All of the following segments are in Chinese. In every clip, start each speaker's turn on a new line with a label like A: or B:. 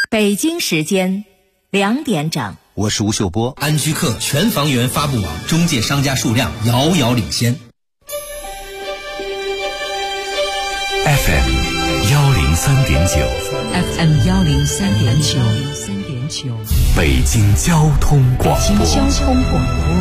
A: 北京时间2点整，
B: 我是吴秀波。
C: 安居客全房源发布网中介商家数量遥遥领先。
D: FM 103.9
A: FM 103.9，
D: 北京交通广播。
A: 北京交通广播，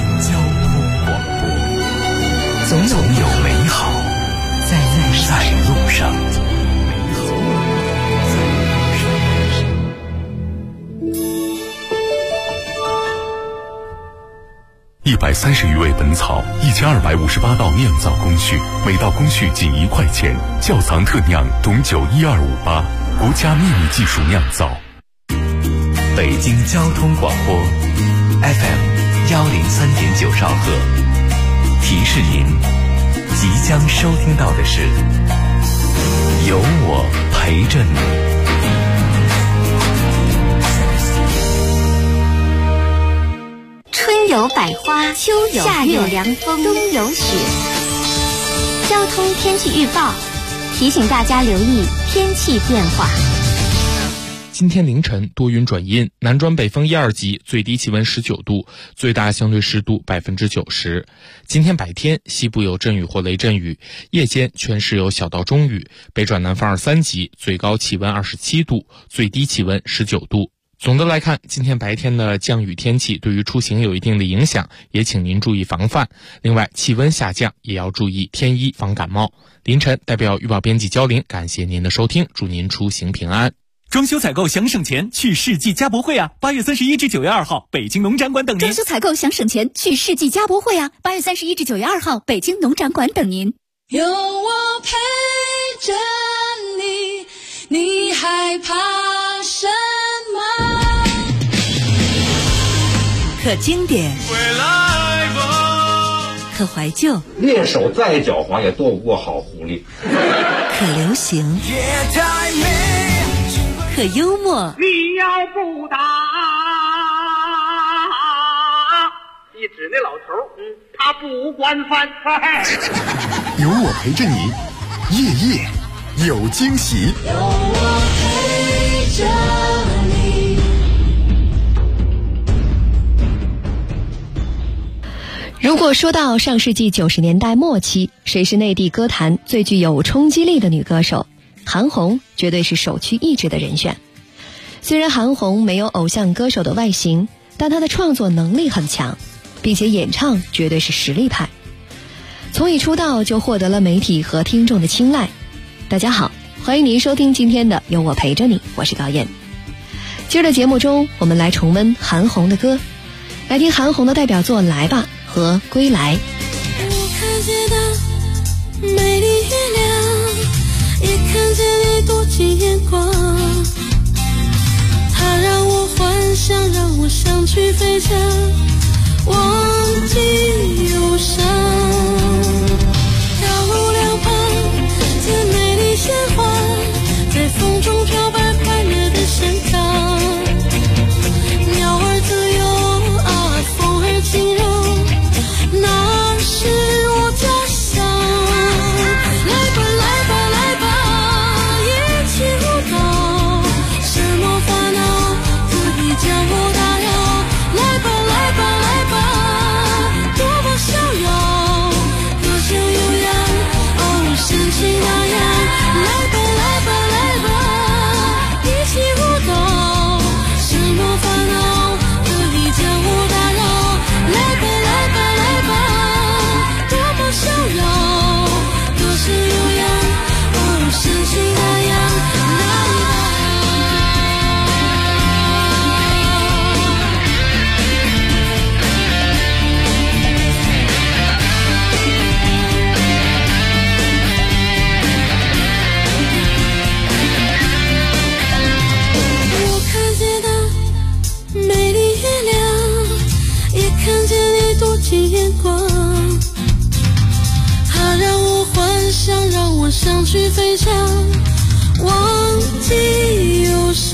D: 总有美好在路上。130余味本草，1258道酿造工序，每道工序仅1块钱。窖藏特酿董酒12588，国家秘密技术酿造。北京交通广播 FM 103.9兆赫，提示您即将收听到的是有我陪着你。
E: 春有百花，秋有夏有凉风，冬有雪。交通天气预报提醒大家留意天气变化。
F: 今天凌晨多云转阴，南转北风1、2级，最低气温19度，最大相对湿度90%。今天白天西部有阵雨或雷阵雨，夜间全市有小到中雨，北转南风2、3级，最高气温27度，最低气温19度。总的来看，今天白天的降雨天气对于出行有一定的影响，也请您注意防范。另外，气温下降也要注意添衣防感冒。凌晨代表预报编辑焦玲，感谢您的收听，祝您出行平安。
G: 装修采购想省钱，去世纪家博会啊！8月31至9月2号，北京农展馆等您。
H: 装修采购想省钱，去世纪家博会啊！8月31至9月2号，北京农展馆等您。
I: 有我陪着你，你害怕什么？
A: 可经典，可怀旧，
J: 猎手再狡猾也躲不过好狐狸。
A: 可流行，可幽默。
K: 你要不打，一指那老头，他不管饭菜。
L: 有我陪着你，夜夜有惊喜。
I: 有我陪着你。
M: 如果说到上世纪90年代末期，谁是内地歌坛最具有冲击力的女歌手，韩红绝对是首屈一指的人选。虽然韩红没有偶像歌手的外形，但她的创作能力很强，并且演唱绝对是实力派。从一出道就获得了媒体和听众的青睐。大家好，欢迎您收听今天的有我陪着你，我是高燕。今儿的节目中，我们来重温韩红的歌，来听韩红的代表作《来吧》和《归来》。
I: 我看见的美丽月亮，也看见你多情眼光，它让我幻想，让我想去飞翔，忘记忧伤。道路两旁最美丽鲜花，在风中飘摆快乐的盛放，鸟儿自由啊，风儿轻柔，那是我家乡。来吧来吧来吧，一起舞蹈，什么烦恼可以将我打扰。来吧来吧来吧，多么逍遥，歌声悠扬，哦，深情那样。来吧来吧来吧，一起舞蹈，什么烦恼可以将我打扰。来吧来吧来吧，多么逍遥，歌声悠扬，哦，深情那样。我看见的美丽月亮，也看见你多情眼光，它让我幻想，让我想去飞翔，忘记忧伤。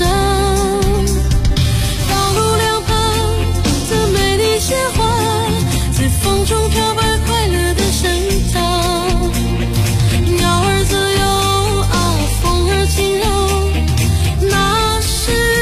I: 道路两旁的美丽鲜花，在风中飘摆快乐的盛放，鸟儿自由啊，风儿轻柔，那是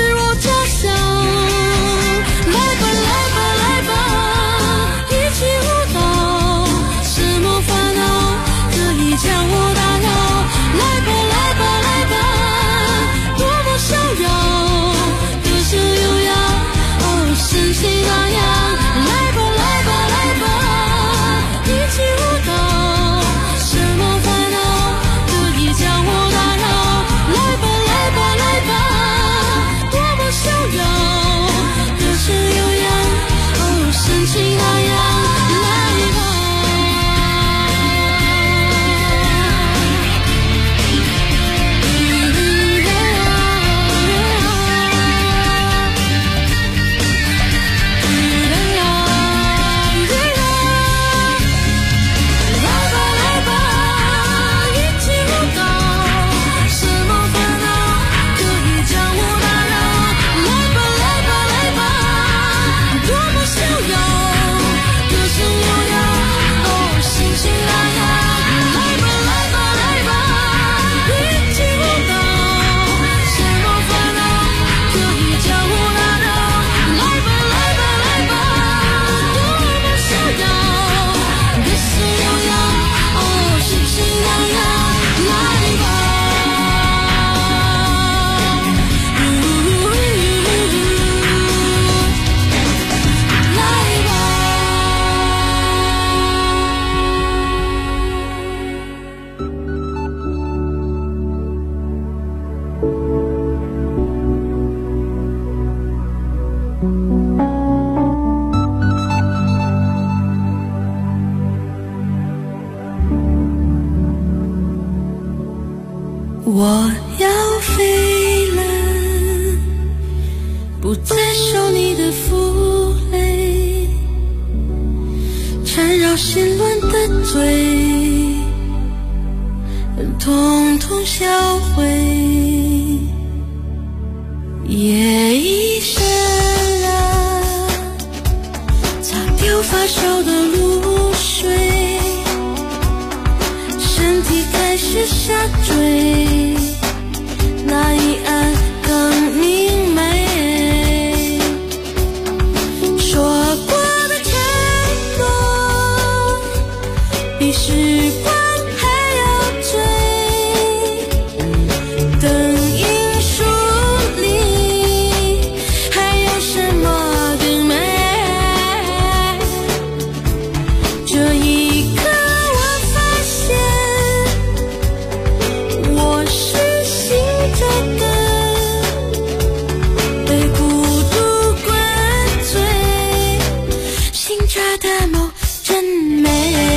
I: 我要飞了，不再受你的负累，缠绕心乱的嘴，统统销毁。夜已深了，擦掉发烧的露水，身体开始下坠，那一岸更明媚。说过的承诺，比时光还要追。灯影树里，还有什么更美？这一刻我发现，我是醒着的，被孤独灌醉，醒着的梦真美。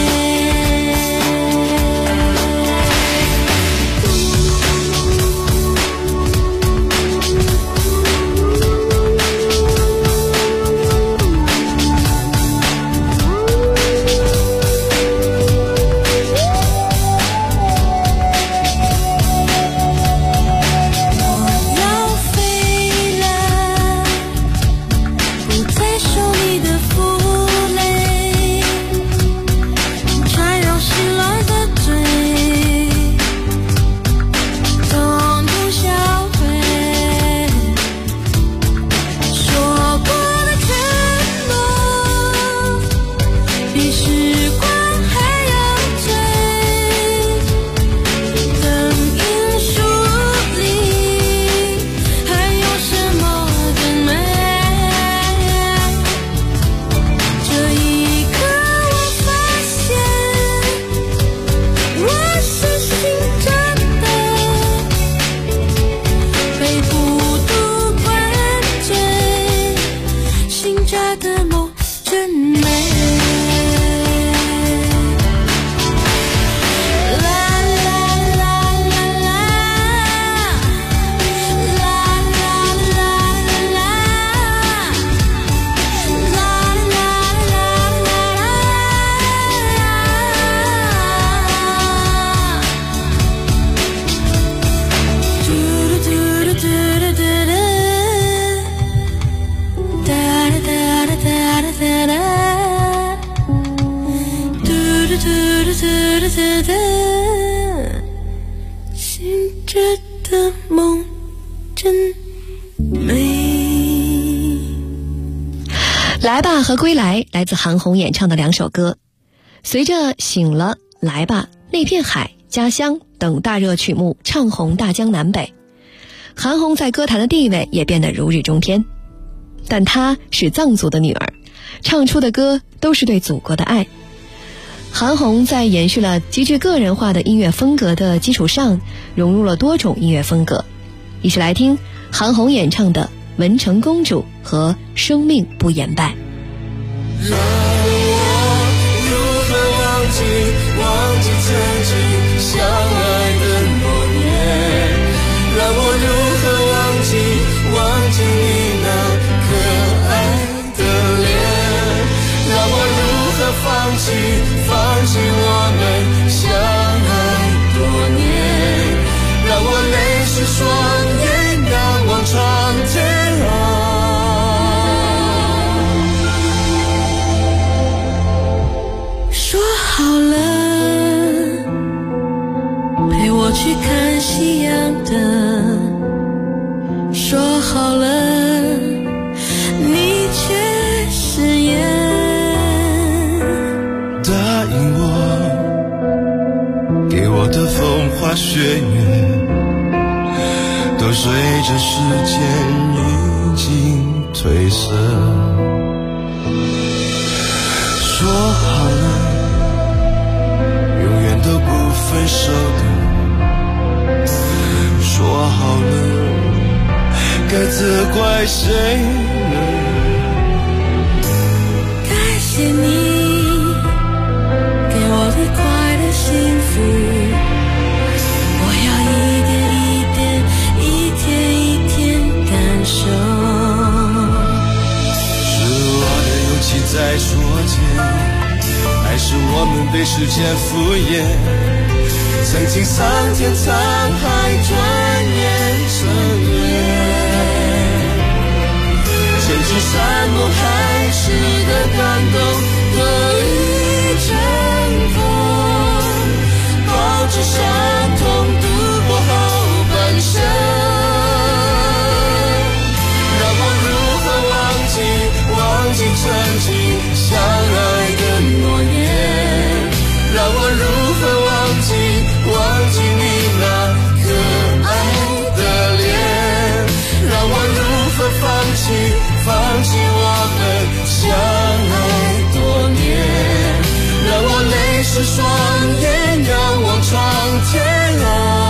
I: 醒着的梦真美。
M: 来吧和归来来自韩红演唱的两首歌。随着醒了、来吧、那片海、家乡等大热曲目唱红大江南北，韩红在歌坛的地位也变得如日中天。但她是藏族的女儿，唱出的歌都是对祖国的爱。韩红在延续了极具个人化的音乐风格的基础上，融入了多种音乐风格。一起来听韩红演唱的《文成公主》和《生命不言败》。
B: 让我如何忘记曾经相爱的诺言，让我如何忘记你那可爱的脸，让我如何放弃我们相爱多年，让我泪湿双眼仰望长天
I: 说好了陪我去看夕阳的，说好了你却食言，
B: 答应我给我的风花雪月都随着时间已经褪色，说好了永远都不分手的，说好了该责怪谁呢？
I: 感谢你给我的快乐幸福，我要一点
B: 被时间敷衍，曾经桑田沧海，转眼成烟。千只山盟海誓的感动都已成空，抱着伤痛度过后半生。让我如何忘记曾经相爱的诺言，让我如何忘记你那可爱的脸，让我如何放弃我们相爱多年，让我泪湿双眼，仰望苍天啊。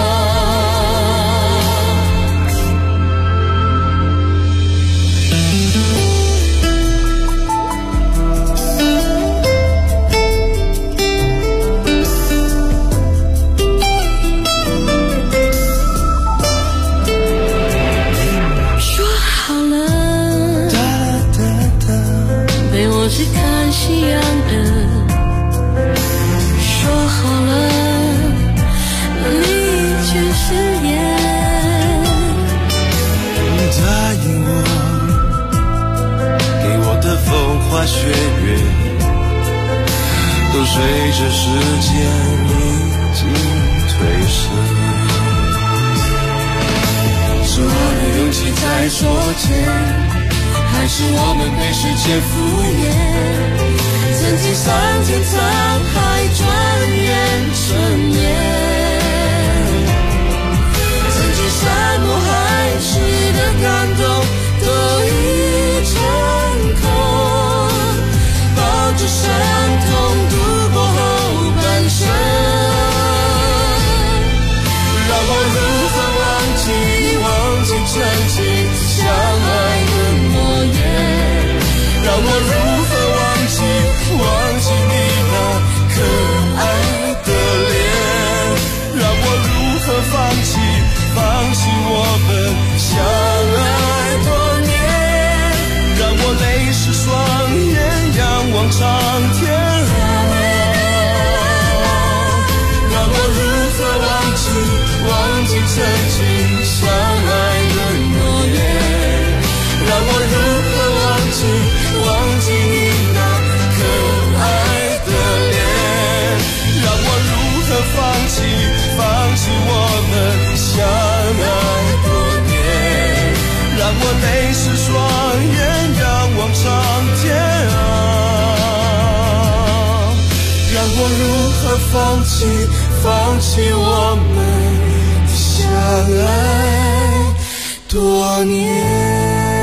I: 是看夕阳的，说好了，你却食言。
B: 答应我，给我的风花雪月，都随着时间已经褪色。说的勇气在所见，还是我们被时间敷衍，曾经桑田沧海，转眼成烟。曾经山盟海誓的感动都已成空，抱着伤痛度过后半生。让我如何忘记曾经相爱的诺言，让我如何忘记你那可爱的脸，让我如何放弃我们相爱多年，让我泪湿双眼，仰望苍天啊。让我如何忘记曾经相爱的诺言，让我如何忘记你那可爱的脸，让我如何放弃我们相爱多年，让我泪湿双眼，仰望苍天啊。让我如何放弃我们相爱多年。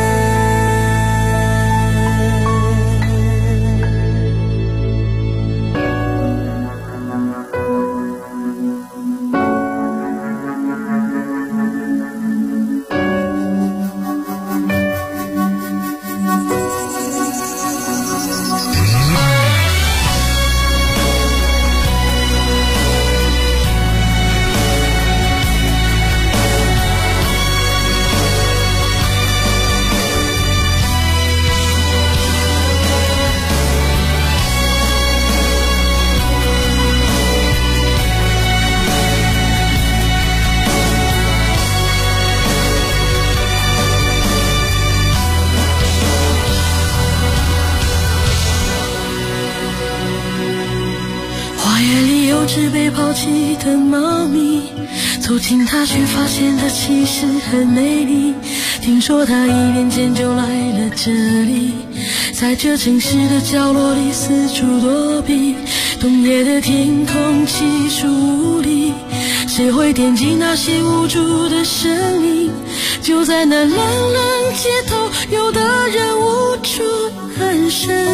I: 只被抛弃的猫咪，走近它却发现它其实很美丽。听说它1年前就来了这里，在这城市的角落里四处躲避。冬夜的天空稀疏无力，谁会惦记那些无助的生灵？就在那冷冷街头，有的人无处安身。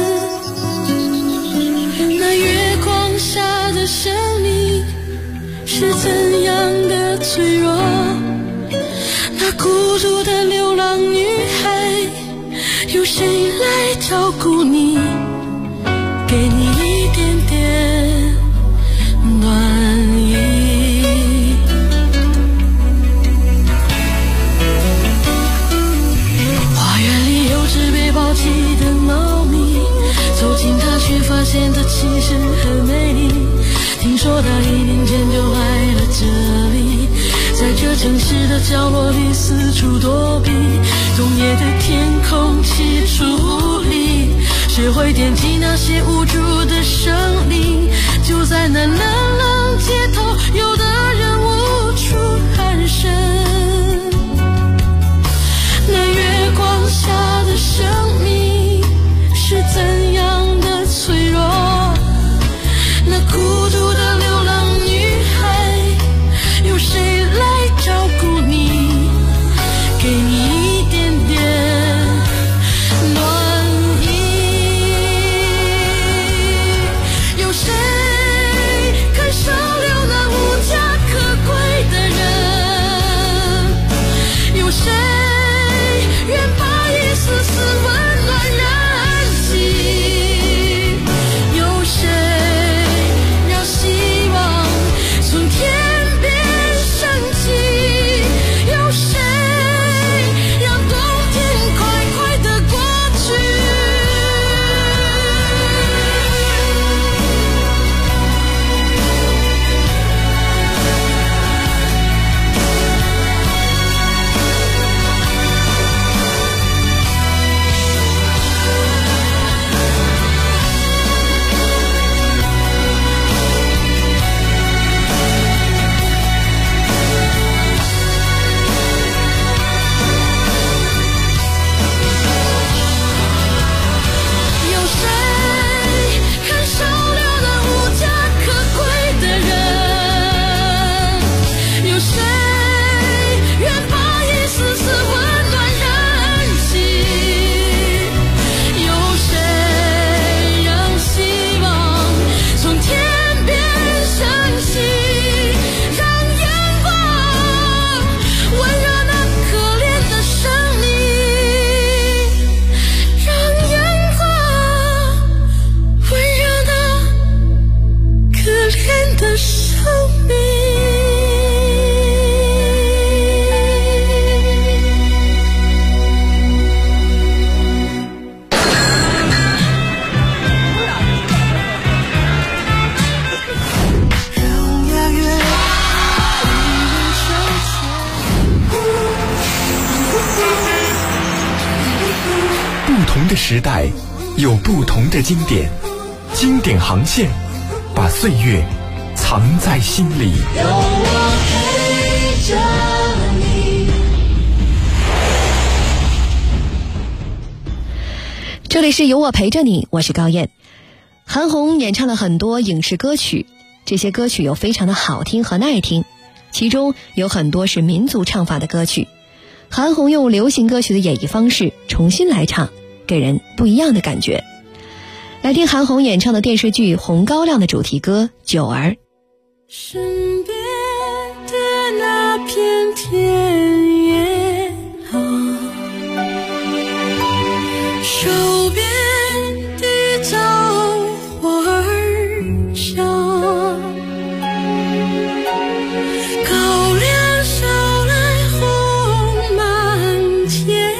I: 那月光下的生命是怎样的脆弱？那孤独的流浪女孩，有谁来照顾你，给你一点点暖意？花园里有只被抛弃的猫咪，走近它却发现它其实城市的角落里四处躲避，冬夜的天空气出无力，学会惦记那些无助的生灵，就在那冷冷街头，有的人无处安身。那月光下的生命是怎样的脆弱，那孤独的流浪女孩，有谁来照顾你，给你一点点暖意？有谁肯收留那无家可归的人？有谁愿把一丝丝温暖燃起？有谁让希望从天边升起？有谁让冬天快快地过去？有谁肯收留那无家可归的人？有谁愿把一丝丝温暖燃起？有谁让希望从天边升起？让阳光温热那可怜的生命，让阳光温热那可怜的生命。让雅乐为人生
L: 不同的时代有不同的经典，经典航线把岁月藏在心里。
I: 有我陪着你。
M: 这里是有我陪着你，我是高燕。韩红演唱了很多影视歌曲，这些歌曲有非常的好听和耐听，其中有很多是民族唱法的歌曲。韩红用流行歌曲的演绎方式重新来唱，给人不一样的感觉。来听韩红演唱的电视剧《红高粱》的主题歌《九儿》。
I: 身边的那片田野啊，手边的枣花儿香，高粱捎来红满天，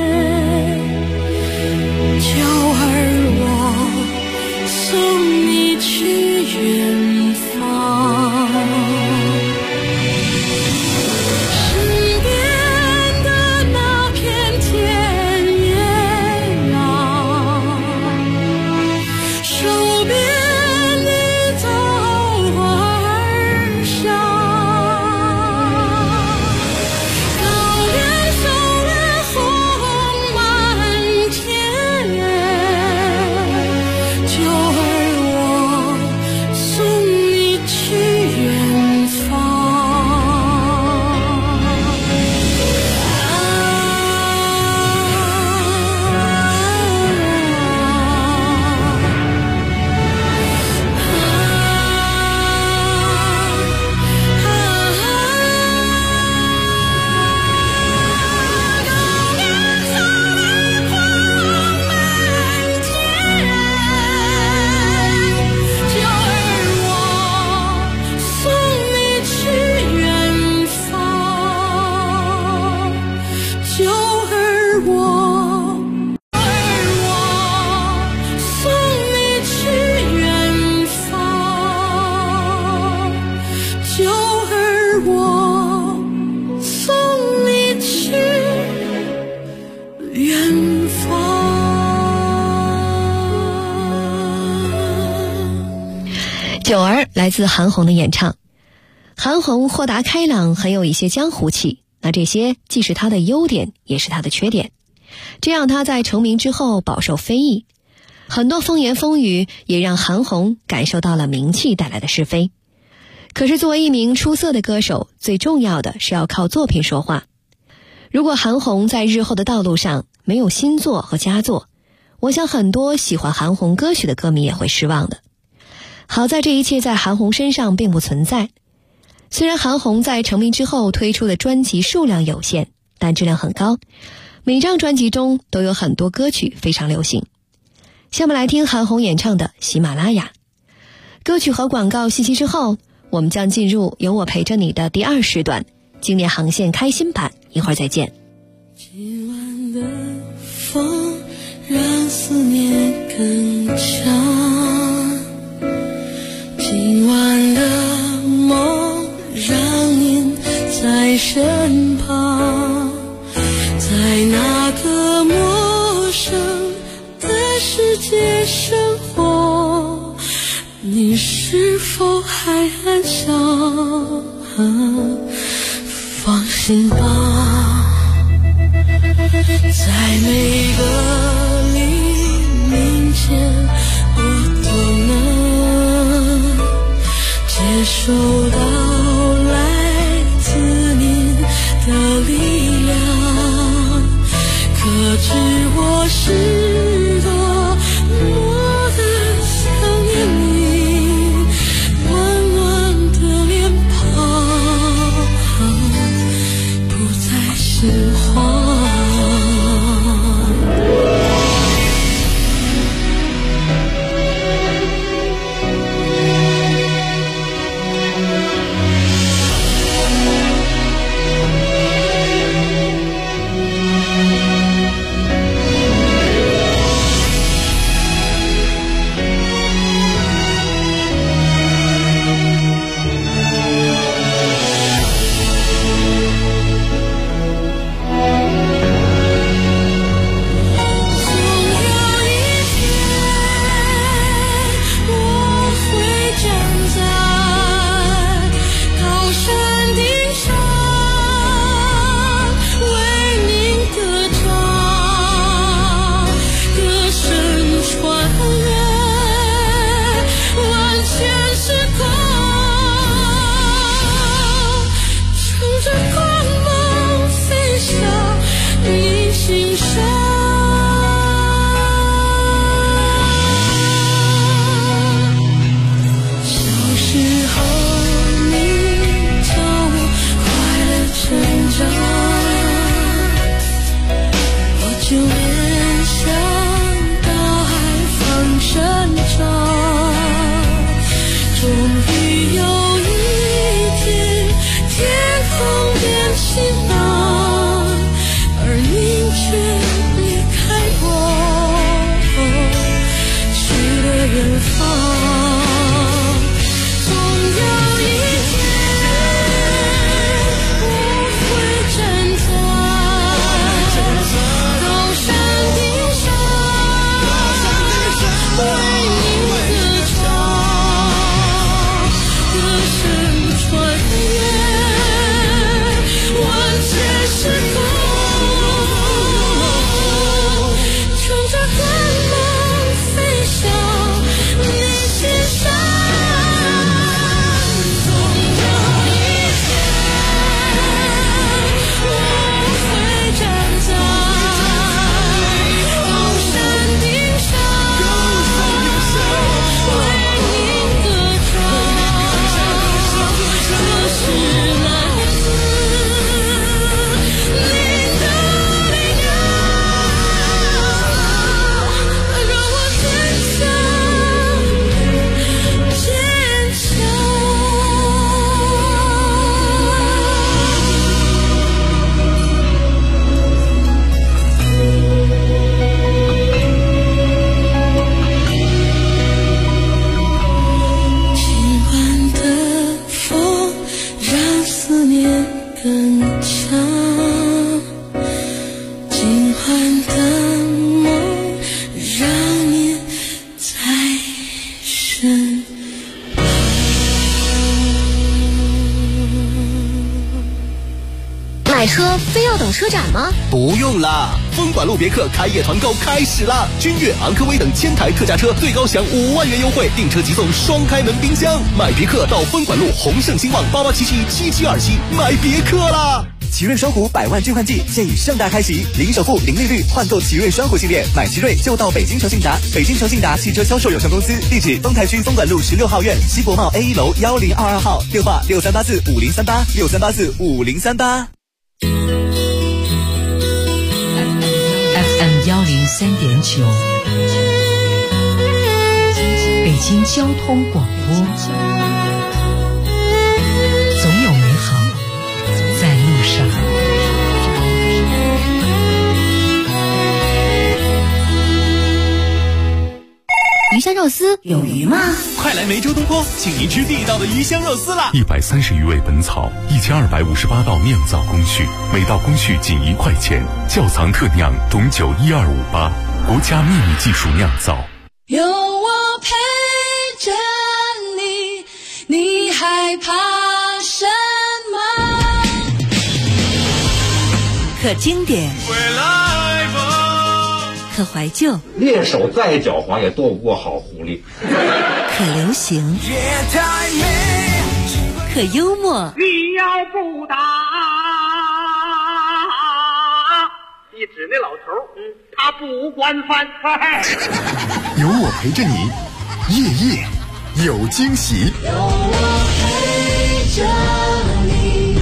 I: 九儿我送你去远方。
M: 九儿来自韩红的演唱。韩红豁达开朗，很有一些江湖气，那这些既是她的优点，也是她的缺点，这让她在成名之后饱受非议。很多风言风语也让韩红感受到了名气带来的是非。可是作为一名出色的歌手，最重要的是要靠作品说话。如果韩红在日后的道路上没有新作和佳作，我想很多喜欢韩红歌曲的歌迷也会失望的。好在这一切在韩红身上并不存在。虽然韩红在成名之后推出的专辑数量有限，但质量很高，每张专辑中都有很多歌曲非常流行。下面来听韩红演唱的《喜马拉雅》。歌曲和广告信息之后，我们将进入有我陪着你的第2时段，经典航线开心版，一会儿再见。
I: 今晚的风让思念更强，今晚的梦让您在身旁，在那个陌生的世界生活，你是否还安详？放心吧，在每个黎明前，我都能接受到来自您的力量，可知我是多么的想念你温暖的脸庞，不再是谎。身旁。
E: 买车非要等车展吗？
N: 不用啦，风管路别克开业团购开始啦！君越、昂科威等千台特价车最高享5万元优惠，订车即送双开门冰箱。买别克到风管路宏盛兴旺88777727买别克啦！奇瑞双虎100万兑换季现已盛大开启，零首付、零利率换购奇瑞双虎系列，买奇瑞就到北京诚信达。北京诚信达汽车销售有限公司，地址丰台区东莞路16号院西国贸 A1 楼1022号，电话63845038，63845038。
A: FM 103.9，北京交通广播，总有美好在路上。
E: 鱼香肉丝有鱼吗？
G: 快来梅州东坡，请您吃地道的鱼香肉丝啦
D: ！130余味本草，1258道酿造工序，每道工序仅1块钱，窖藏特酿董酒12588，国家秘密技术酿造。
I: 有我陪着你，你害怕什么？
A: 可经典，可怀旧，
J: 猎手再狡猾也斗不过好狐狸。
A: 可流行，可幽默。
K: 你要不打，一指那老头，他不惯犯。
L: 有我陪着你，夜夜有惊喜。
I: 有我陪着你。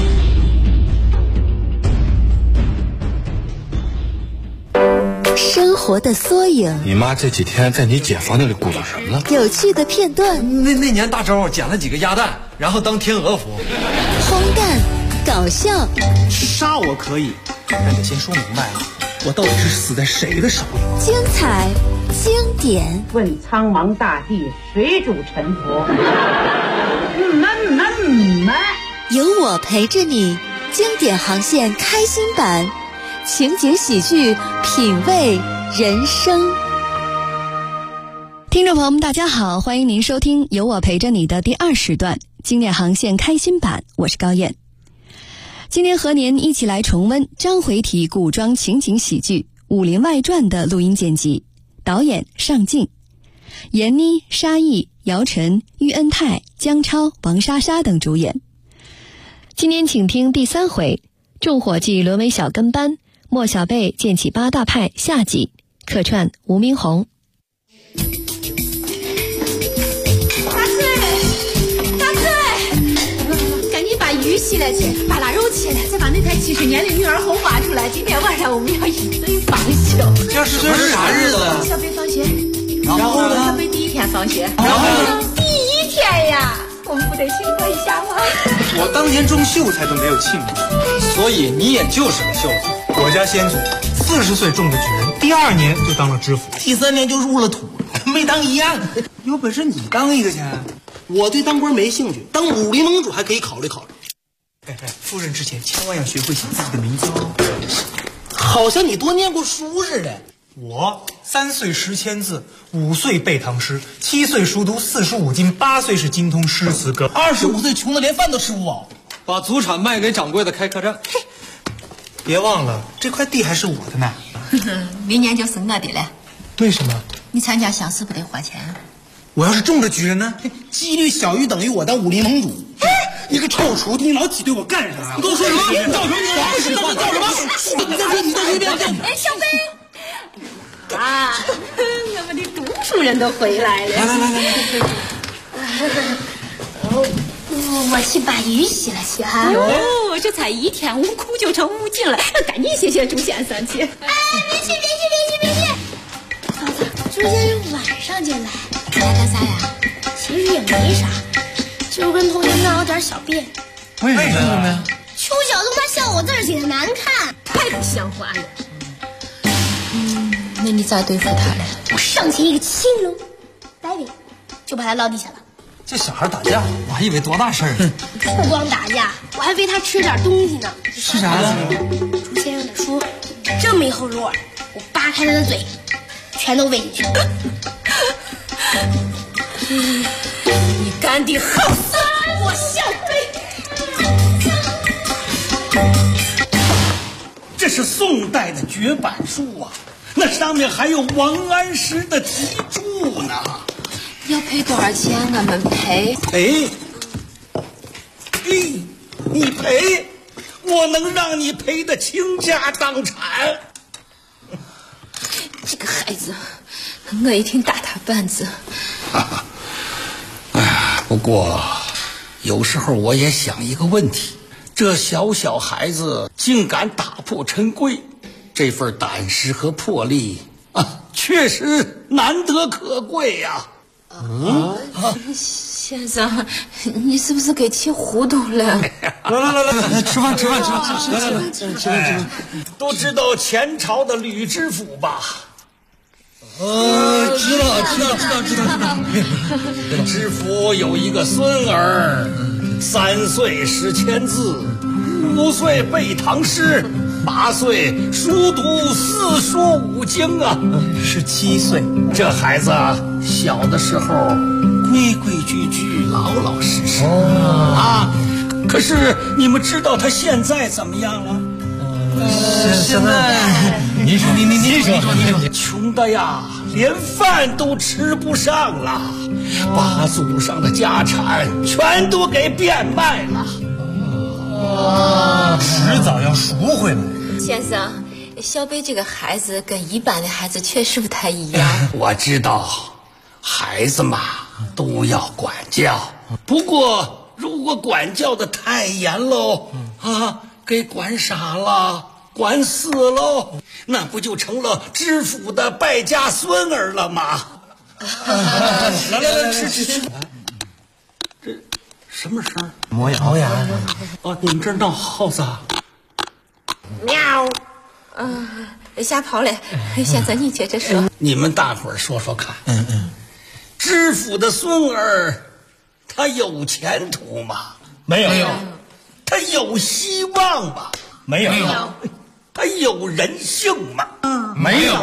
A: 生活的缩影，
O: 你妈这几天在你姐房那里鼓捣什么了？
A: 有趣的片段。
P: 那年大周捡了几个鸭蛋，然后当天鹅服。
A: 荒诞，搞笑。
Q: 杀我可以，但得先说明白了，我到底是死在谁的手里？
A: 精彩，经典。
R: 问苍茫大地，谁主沉浮？
A: 有我陪着你，经典航线开心版。情景喜剧，品味人生。
M: 听众朋友们大家好，欢迎您收听有我陪着你的第2时段经典航线开心版，我是高燕。今天和您一起来重温章回体古装情景喜剧《武林外传》的录音剪辑，导演尚敬，闫妮、沙溢、姚晨、喻恩泰、姜超、王莎莎等主演。今天请听第3回，众伙计沦为小跟班，莫小贝建起8大派下集，客串吴明宏。
H: 大翠，赶紧把鱼洗来去，把腊肉切来，再把那台70年的女儿红挖出来。今天晚上我们要一醉方休。
P: 这是啥日子？
H: 小贝放学，
P: 然后呢？
H: 小贝第1天放学，
P: 然后呢？
H: 第1天呀，我们不得庆贺一下吗？
Q: 我当年中秀才都没有庆祝，所以你也就是个秀才。我家先祖40岁中的举人，第2年就当了知府，
S: 第3年就入了土，没当一样。
Q: 有本事你当一个去。
S: 我对当官没兴趣，当武林盟主还可以考虑考虑。
Q: 赴任之前千万要学会写自己的名字哦。
S: 好像你多念过书似的。
Q: 我3岁识千字，5岁背唐诗，7岁熟读45经，8岁是精通诗词歌
S: ，25岁穷的连饭都吃不饱，
Q: 把祖产卖给掌柜的开客栈。别忘了，这块地还是我的呢。
H: 明年就是我的了。
Q: 为什么？
H: 你参加乡试不得花钱？
Q: 我要是中了举人呢？
S: 几率小于等于我当武林盟主。你个臭厨，你老挤兑我干啥？
Q: 你跟我说什么？你叫什么？
S: 你叫什么？你再说，你再说一遍。
H: 哎，小飞啊，我们的读书人都回来了。
Q: 来。
H: 我去把鱼洗了去啊！哦，这才1天，5哭就成5斤了，赶紧谢谢朱先生去。哎，别去！嫂子，朱先生晚上就来干啥呀？其实也没啥，就跟同学闹了点小别扭。
Q: 为什么呀？
H: 邱小东他笑我字写的难看，太不像话了。那你咋对付他了？我上前一个青龙带领，就把他捞地下了。
Q: 这小孩打架，我还以为多大事儿呢。
H: 不光打架，我还喂他吃点东西呢。
Q: 是啥呢？
H: 朱先生的书这么一厚肉，我扒开他的嘴，全都喂进去。你干的好死，我小贝。
S: 是宋代的绝版书啊，那上面还有王安石的题注呢。
H: 要赔多少钱？我们赔。
S: 赔？你赔？我能让你赔得倾家荡产。
H: 这个孩子，我一定打他半子。
S: 不过有时候我也想一个问题，这小孩子竟敢打破陈规，这份胆识和魄力啊，确实难得可贵呀。
H: 先生，你是不是给气糊涂了？
Q: 来，吃饭，来，
S: 都知道前朝的吕知府吧？
Q: 知道。
S: 知府有一个孙儿，3岁识签字，5岁背唐诗，8岁熟读4书5经啊，17岁。这孩子小的时候规规矩矩、老老实实啊。可是你们知道他现在怎么样了？
Q: 现在，您说，
S: 穷的呀，连饭都吃不上了，把祖上的家产全都给变卖了。
Q: 迟早要赎回来。
H: 先生，小北这个孩子跟一般的孩子确实不太一样。
S: 我知道，孩子嘛都要管教，不过如果管教的太严喽，给管傻了，管死喽，那不就成了知府的败家孙儿了吗？来，吃。这什么声？
Q: 磨牙
S: 啊！你们这儿闹耗子啊？
H: 喵。瞎跑嘞！先生，你接着说。
S: 你们大伙儿说说看。知府的孙儿，他有前途吗？
Q: 没有。
S: 他有希望吗？
Q: 没有。
S: 他有人性吗？
Q: 没有。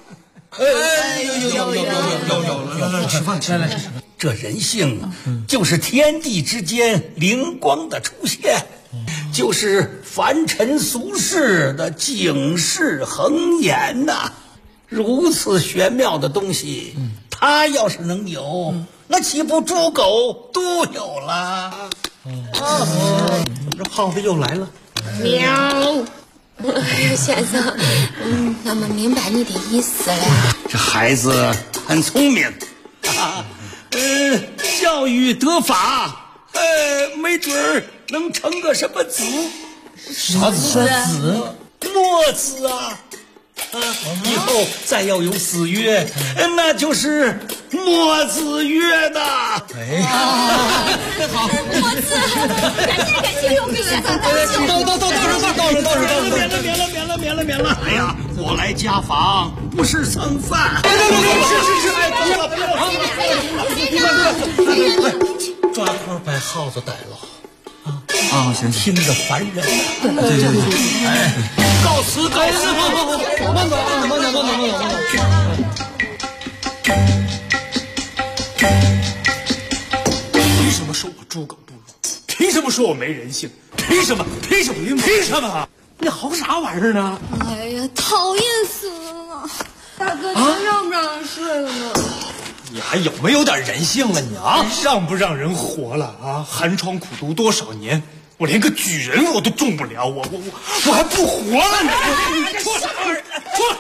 S: 有，吃饭。这人性就是天地之间灵光的出现，就是凡尘俗世的警示恒言呐。如此玄妙的东西，他要是能有，那岂不猪狗都有了？
Q: 这耗子又来了。
H: 喵。先生，我们明白你的意思了。
S: 这孩子很聪明啊，教育得法，没准儿能成个什么子？
Q: 啥子？
S: 墨子啊！以后再要有子曰，那就是墨子曰的。
Q: 好，
H: 墨子，感谢用给先生。
S: 免了。哎呀，我来家访不是蹭饭。吃。抓块把耗子逮了。
Q: 行，
S: 听着烦人。
Q: 对。
S: 告辞。
Q: 慢走。
T: 凭什么说我猪狗不如？凭什么说我没人性？凭什么？你嚎啥玩意儿呢？
I: 哎呀，讨厌死了！大哥，您让不让人睡了呢？
T: 你还有没有点人性了你啊？让不让人活了啊？寒窗苦读多少年，我连个举人我都中不了，我还不活了呢！你说啥玩意儿？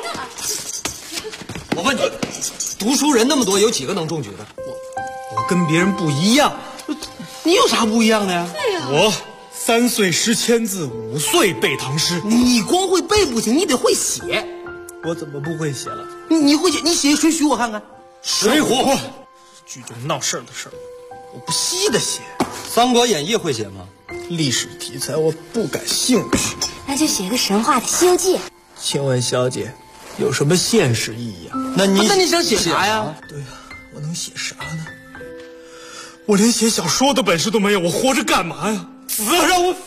Q: 我问你，读书人那么多，有几个能中举的？
T: 我跟别人不一样。
Q: 你有啥不一样的呀？
I: 对呀，
T: 我3岁识签字，5岁背唐诗。
Q: 你光会背不行，你得会写。
T: 我怎么不会写了？
Q: 你会写？你写水浒我看看。
T: 水浒，剧中闹事儿的事儿，我不稀得写。
Q: 三国演义会写吗？
T: 历史题材我不感兴趣。
I: 那就写个神话的《西游记》。
T: 请问小姐，有什么现实意义啊？
Q: 那你想写啥呀？
T: 对呀，我能写啥呢？我连写小说的本事都没有，我活着干嘛呀？死了让我死！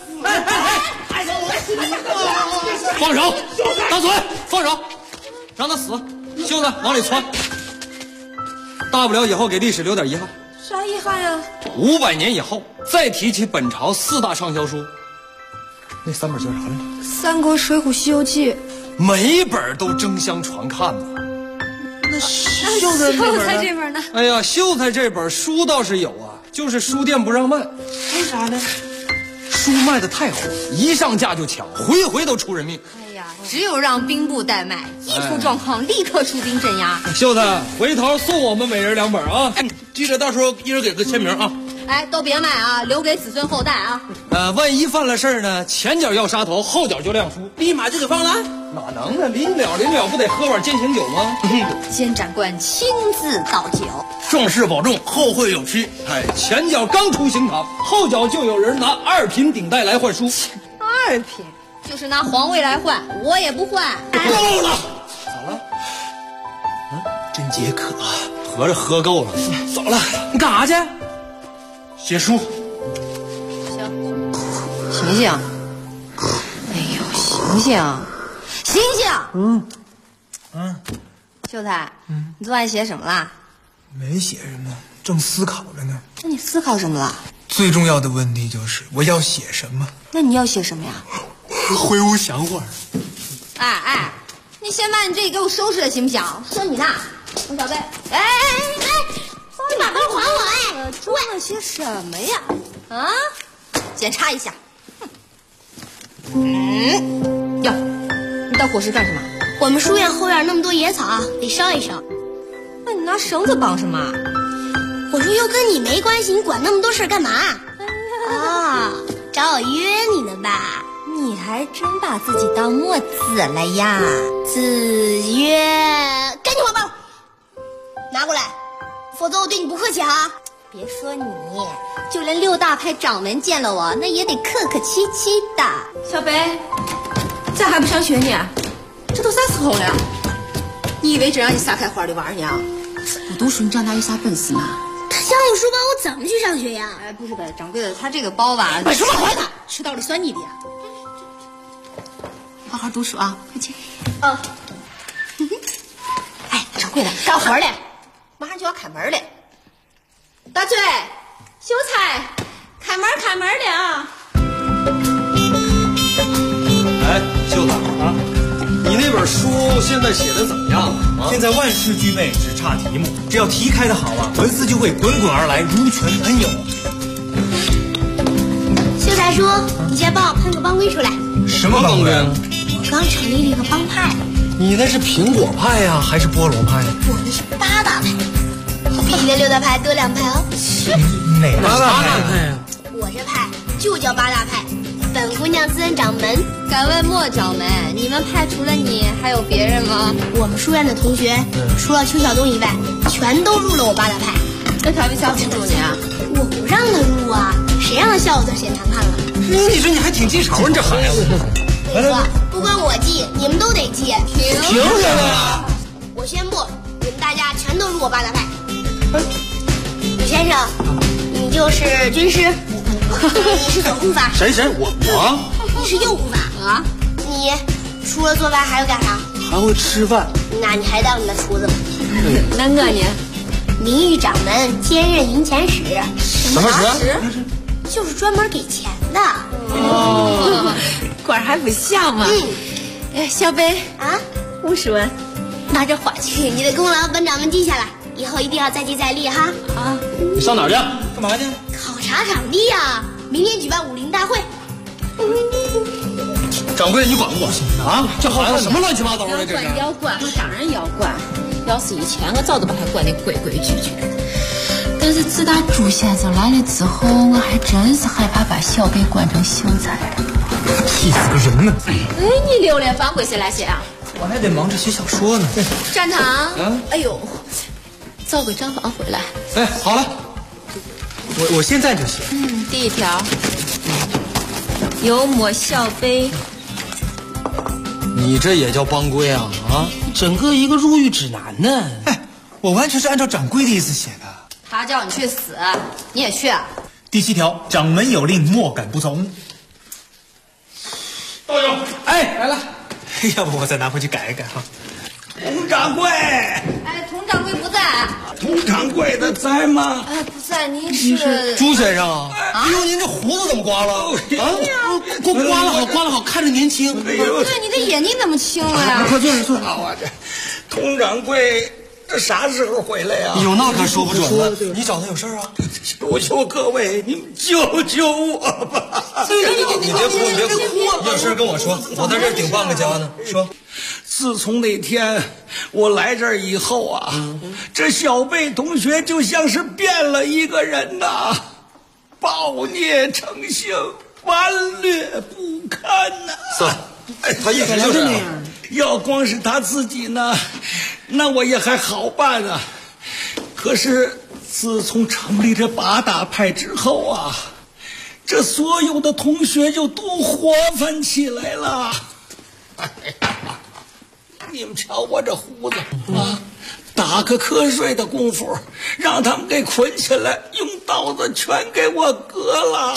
Q: 放手！大嘴，放手，让他死，袖子往里窜。大不了以后给历史留点遗憾。
I: 啥遗憾呀？
Q: 500年以后再提起本朝4大畅销书，
P: 那3本叫啥来着？
U: 《三国》《水浒》《西游记》，
P: 每本都争相传看呢。那秀才
U: 这本呢？
P: 哎呀，秀才这本书倒是有啊，就是书店不让卖。
U: 为啥呢？
P: 书卖的太火，一上架就抢，回回都出人命。
U: 哎呀，只有让兵部代卖，一出状况立刻出兵镇压。
P: 秀才，回头送我们每人2本啊！
O: 记着到时候一人给个签名啊！
U: 哎，都别卖啊，留给子孙后代啊！
P: 万一犯了事儿呢，前脚要杀头，后脚就亮书，
O: 立马就给放了？
P: 哪能呢？临了不得喝碗践行酒吗？
U: 监斩官亲自倒酒，
O: 壮士保重，后会有期。
P: 哎，前脚刚出刑场，后脚就有人拿2品顶戴来换书。
U: 2品就是拿皇位来换，我也不换。
O: 够了！
P: 咋了？
O: 真解渴啊！
P: 合着喝够了，
O: 走了。
P: 你干啥去？
O: 写书。
U: 醒醒！哎呦，醒醒！醒醒！秀才，你昨晚写什么啦？
Q: 没写什么，正思考着呢。
U: 那你思考什么了？
Q: 最重要的问题就是我要写什么。
U: 那你要写什么呀？
Q: 挥舞想会儿。
U: 哎，你先把你这给我收拾了行不行？说你呢，王小贝。哎，
H: 你把包还我！哎，
U: 装了些什么呀？啊，检查一下。哟，你到伙食干什么？
H: 我们书院后院那么多野草，得烧一烧。
U: 那你拿绳子绑什么？
H: 我说又跟你没关系，你管那么多事干嘛？
U: 啊，
H: 找我约你呢吧？
U: 你还真把自己当墨子了呀？
H: 子曰，赶紧还包，拿过来，否则我对你不客气啊！
U: 别说你，就连6大派掌门见了我，那也得客客气气的。小北，咋还不上学呢？这都啥时候了？你以为真让你撒开花的玩呢？不读书，你长大有啥本事嘛？
H: 他抢我书包，我怎么去上学呀？
U: 哎，不是的，掌柜的，他这个包吧，
H: 把书包还他，
U: 迟到了算你的呀。好好读书啊，快去。哎，掌柜的，干活嘞，马上就要开门了。大嘴，秀才，开门的啊！
P: 哎，秀才啊，你那本书现在写的怎么样了？
Q: 现在万事俱备，只差题目。只要题开得好啊，文字就会滚滚而来，如泉喷涌。
H: 秀才叔，你先帮我喷个帮规出来。
P: 什么帮规？
H: 我刚成立了一个帮派。
P: 你那是苹果派呀，还是菠萝派呀？
H: 我那是8大派，比你的6大派多2派哦。
Q: 哪个
P: 8大派呀？
H: 我这派就叫8大派。本姑娘自任掌门。
U: 敢问莫掌门，你们派除了你还有别人吗？
H: 我们书院的同学，除了邱晓东以外，全都入了我8大派。
U: 那他为啥不入你啊？
H: 我不让他入啊，谁让他笑我字写谈判了？
P: 你说你还挺记仇，你这孩子。
H: 没错，不光我记，你们都得记。
P: 凭什么呀？
H: 我宣布，你们大家全都入我8大派。吕先生，你就是军师，你是左护法。
P: 谁？我？
H: 你是右护法啊？你除了做饭还要干啥？
P: 还会吃饭。
H: 那你还当你的厨子吗？
U: 那我呢？
H: 名誉掌门兼任银钱使。
P: 什么使？
H: 就是专门给钱的。
U: 哦，果然还不像嘛。哎，小北
H: 啊
U: ，50文，拿着花去。
H: 你的功劳本掌门记下来，以后一定要再接再厉哈。
U: 啊，
P: 你上哪儿去？
Q: 干嘛去？
H: 考察场地呀，明天举办武林大会。
P: 掌柜，你管不管啊？这孩子什么乱七八糟的？这是
U: 要管，我当然要管。要是以前，我早就把他管得规规矩矩的。但是自打朱先生来了之后，我还真是害怕把小北管成秀才了。
Q: 气死个人呢！
U: 哎，你6连番归谁来写啊？
Q: 我还得忙着写小说呢。
U: 站堂，哎呦，找个账房回来。
P: 哎，好了，
Q: 我现在就写。
U: 第1条，油抹小北。
P: 你这也叫帮规啊？啊，
O: 整个一个入狱指南呢。
Q: 哎，我完全是按照掌柜的意思写的。
U: 他叫你去死，你也去啊？
Q: 第7条，掌门有令，莫敢不从。
P: 道友，
Q: 哎，来了。要不我再拿回去改一改哈。佟掌柜，
U: 哎，佟掌柜不在
S: 佟掌柜的在吗？
U: 不在，您是
P: 朱先生啊？哎呦，您这胡子怎么刮了？刮了好，看着年轻。
U: 对，你的眼睛怎么青了呀？
P: 快坐。
S: 啊，这佟掌柜啥时候回来呀？
P: 有那可说不准了。你找他有事啊？
S: 求各位，你们救救我吧！
P: 你别哭，有事跟我说，我在这儿顶半个家呢。说，
S: 自从那天我来这儿以后啊，这小贝同学就像是变了一个人呐，暴虐成性，顽劣不堪呐。
P: 是，他一直就是那样。
S: 要光是他自己呢，那我也还好办啊。可是自从成立这8大派之后啊，这所有的同学就都活泛起来了。你们瞧我这胡子啊，打个瞌睡的功夫，让他们给捆起来，用刀子全给我割了。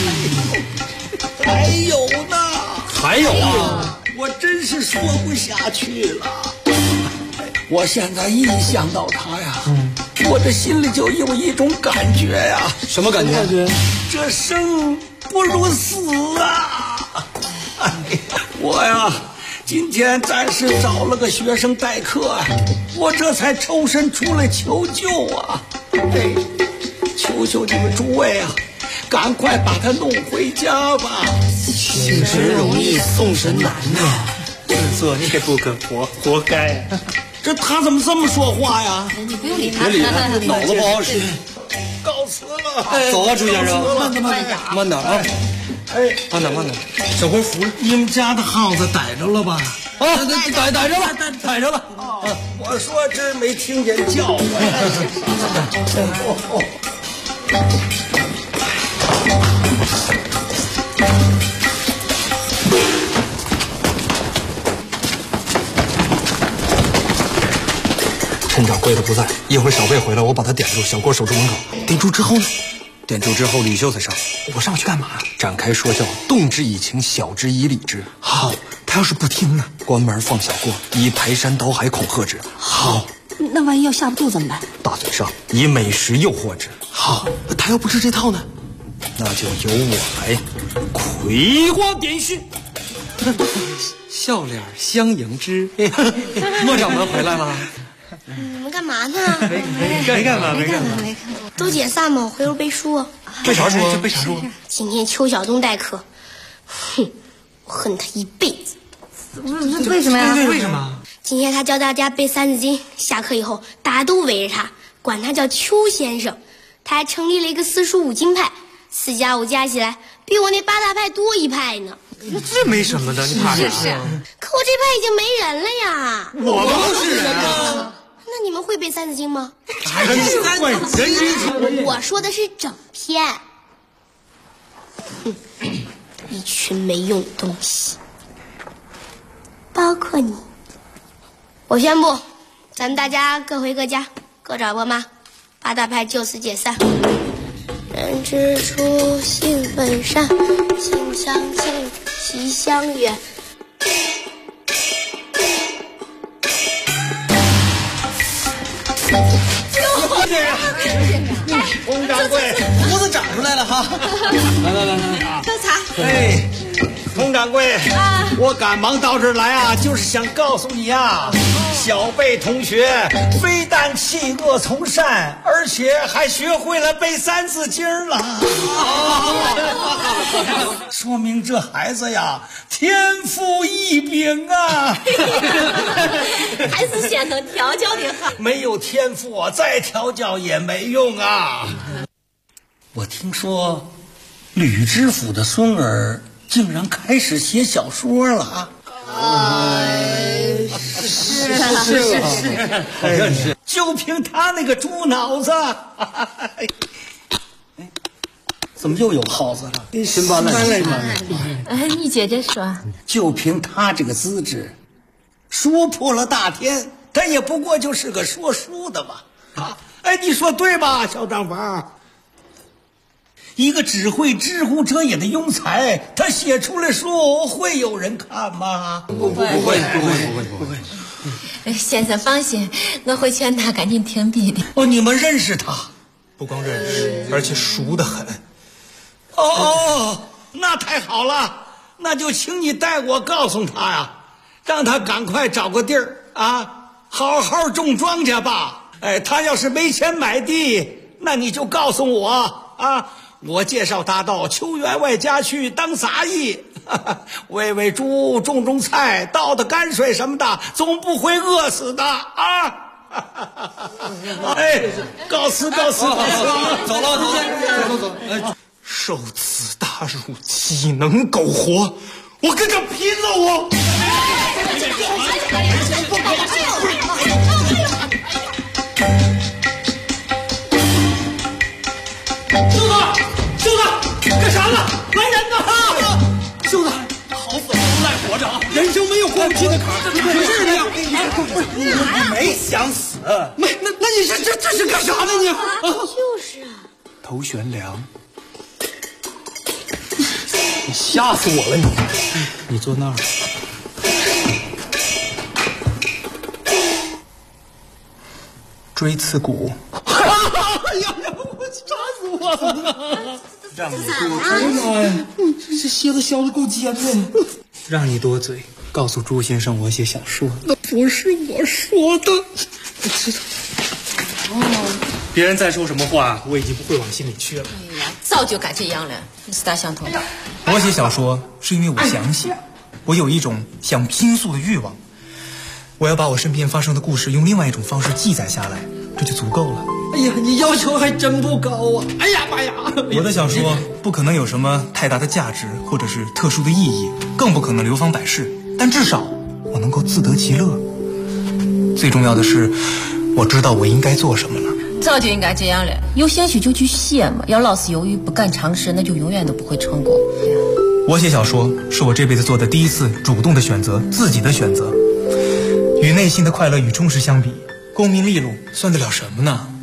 S: 还有呢，
P: 还有啊，
S: 我真是说不下去了。我现在一想到他呀，我这心里就有一种感觉呀。
P: 什么感觉？
S: 这生不如死啊！我呀，今天暂时找了个学生代课，我这才抽身出来求救啊！求求你们诸位啊，赶快把他弄回家吧！
P: 请神容易送神难呐，
T: 作孽不可活，活该啊！
S: 这他怎么这么说话呀？
U: 你不用理他，
P: 别理他，脑子不好使。
S: 告辞了，
P: 走啊，朱先生，慢点啊！慢点，小辉扶着。
S: 你们家的耗子逮着了吧？
P: 啊，逮着了！
S: 我说真没听见叫唤。
P: 趁掌柜的不在，一会儿小贝回来，我把他点住，小郭守住门口。点住之后呢？点住之后，李秀才上。我上去干嘛？展开说教，动之以情，晓之以理之。好，他要是不听呢？关门放小郭，以排山倒海恐嚇之。好，
U: 那万一要下不住怎么办？
P: 大嘴上，以美食诱惑之。好，他要不吃这套呢？那就由我来葵花点穴。笑脸相迎之。莫掌门回来了。
U: 你们干嘛呢？
T: 没干嘛。
U: 都解散吗？回头背书。
P: 背啥书？背啥书？
U: 今天邱晓东代课，我恨他一辈子。 为什么呀？
T: 为什么？
U: 今天他教大家背《三字经》，下课以后大家都围着他，管他叫邱先生。他还成立了一个四书五经派，4加5加起来比我那8大派多一派呢。
T: 这没什么的，你怕啥？
U: 可我这派已经没人了呀。
T: 我们不是人啊。
U: 那你们会背《三字经》吗？
T: 我
U: 说的是整篇。一群没用的东西，包括你。我宣布，咱们大家各回各家，各找爸妈，8大派就此解散。人之初，性本善，性相近，习相远。
S: 佟掌柜，
P: 胡子长出来了哈！来，
U: 喝茶。
S: 佟掌柜，我赶忙到这儿来啊，就是想告诉你啊，小贝同学非但弃恶从善，而且还学会了背《三字经》了，说明这孩子呀天赋异禀啊！
U: 孩子显得调教的好，
S: 没有天赋啊，再调教也没用啊！我听说吕知府的孙儿竟然开始写小说了。
U: 是，
S: 好像是。就凭他那个猪脑子，怎么又有耗子了？
P: 新搬来的。
U: 你姐姐说，
S: 就凭他这个资质，说破了大天，他也不过就是个说书的吧？你说对吧，小张房？一个只会知乎者也的庸才，他写出来书会有人看吗？
P: 不会。
H: 先生放心，我会劝他赶紧停笔的。
P: 哦，你们认识他？不光认识，而且熟得很。
S: 哦，那太好了，那就请你代我告诉他呀，让他赶快找个地儿啊，好好种庄稼吧。哎，他要是没钱买地，那你就告诉我啊，我介绍他到邱员外家去当杂役，喂喂猪，种菜，倒泔水什么的，总不会饿死的啊。哎，告辞。
P: 走了。受此大辱，岂能苟活？我跟他拼了！我。
T: 秀子，干啥呢？来人呐！秀子，好死不如赖活着啊！人生没有过不去的坎儿，是的呀。
P: 你没想死？
T: 没，那你这是干啥呢你？
U: 就是啊。
P: 头悬梁。你吓死我了你坐那儿。锥刺股。
T: 哎呀，我吓死我了！
P: 让你多嘴，
T: 这蝎子削的够尖的。
P: 让你多嘴，告诉朱先生我写小说。
T: 那不是我说的。
P: 别人再说什么话，我已经不会往心里去了。
H: 哎呀，早就该这样了，你是大相同的。
P: 我写小说是因为我想写，我有一种想倾诉的欲望。我要把我身边发生的故事用另外一种方式记载下来，这就足够了。
T: 哎呀，你要求还真不高啊！哎呀妈呀！
P: 我的小说不可能有什么太大的价值或者是特殊的意义，更不可能流芳百世，但至少我能够自得其乐。最重要的是，我知道我应该做什么了。
H: 早就应该这样了，有兴趣就去写嘛，要老是犹豫不敢尝试，那就永远都不会成功。
P: 我写小说是我这辈子做的第一次主动的选择，自己的选择。与内心的快乐与充实相比，功名利禄算得了什么呢？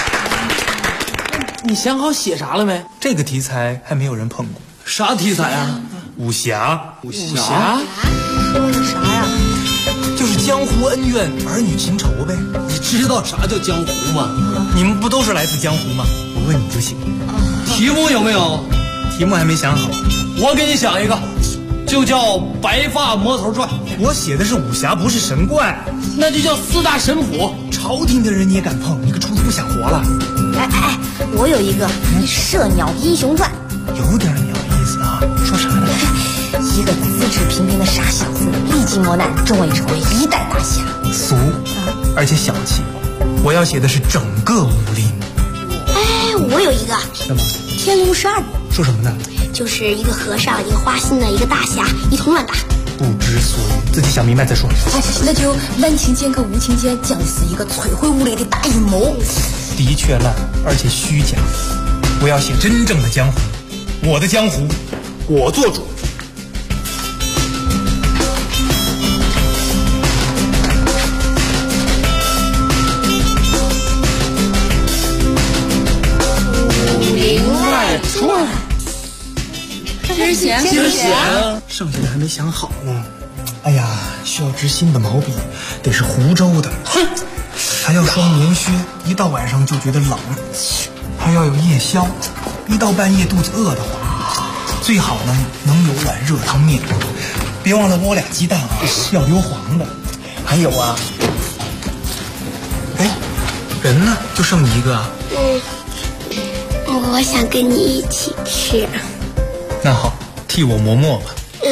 T: 你想好写啥了没？
P: 这个题材还没有人碰过。
T: 啥题材啊？
P: 武侠。
T: 武侠？
U: 说的啥呀？
P: 就是江湖恩怨、儿女情仇呗。
T: 你知道啥叫江湖吗？
P: 你们不都是来自江湖吗？我问你就行。
T: 题目有没有？
P: 题目还没想好。
T: 我给你想一个，就叫《白发魔头传》。
P: 我写的是武侠，不是神怪。
T: 那就叫四大神谱。
P: 朝廷的人你也敢碰？你可出子不想活了。
U: 哎，我有一个《射鸟英雄传》。
P: 有点鸟意思啊。说啥呢？
U: 一个资质平平的傻小子，历经磨难，终于成为一代大侠。
P: 俗，而且小气。我要写的是整个武林。
U: 哎，我有一个
P: 什么
U: 《天龙12部》。
P: 说什么呢？
U: 就是一个和尚，一个花心的，一个大侠，一通乱打。
P: 不知所云，自己想明白再说。
H: 哎，那就烂情剑和无情剑讲的是一个摧毁武力的大阴谋。
P: 的确烂，而且虚假。我要写真正的江湖，我的江湖，我做主。
U: 武林外传。
H: 真闲，
P: 剩下的还没想好呢。哎呀，需要支新的毛笔，得是湖州的。还要双棉靴，一到晚上就觉得冷。还要有夜宵，一到半夜肚子饿得慌。最好呢能有碗热汤面，别忘了窝俩鸡蛋啊，要硫磺的。还有啊，哎，人呢？就剩你一个啊。
U: 我想跟你一起吃。
P: 那好，替我磨磨吧。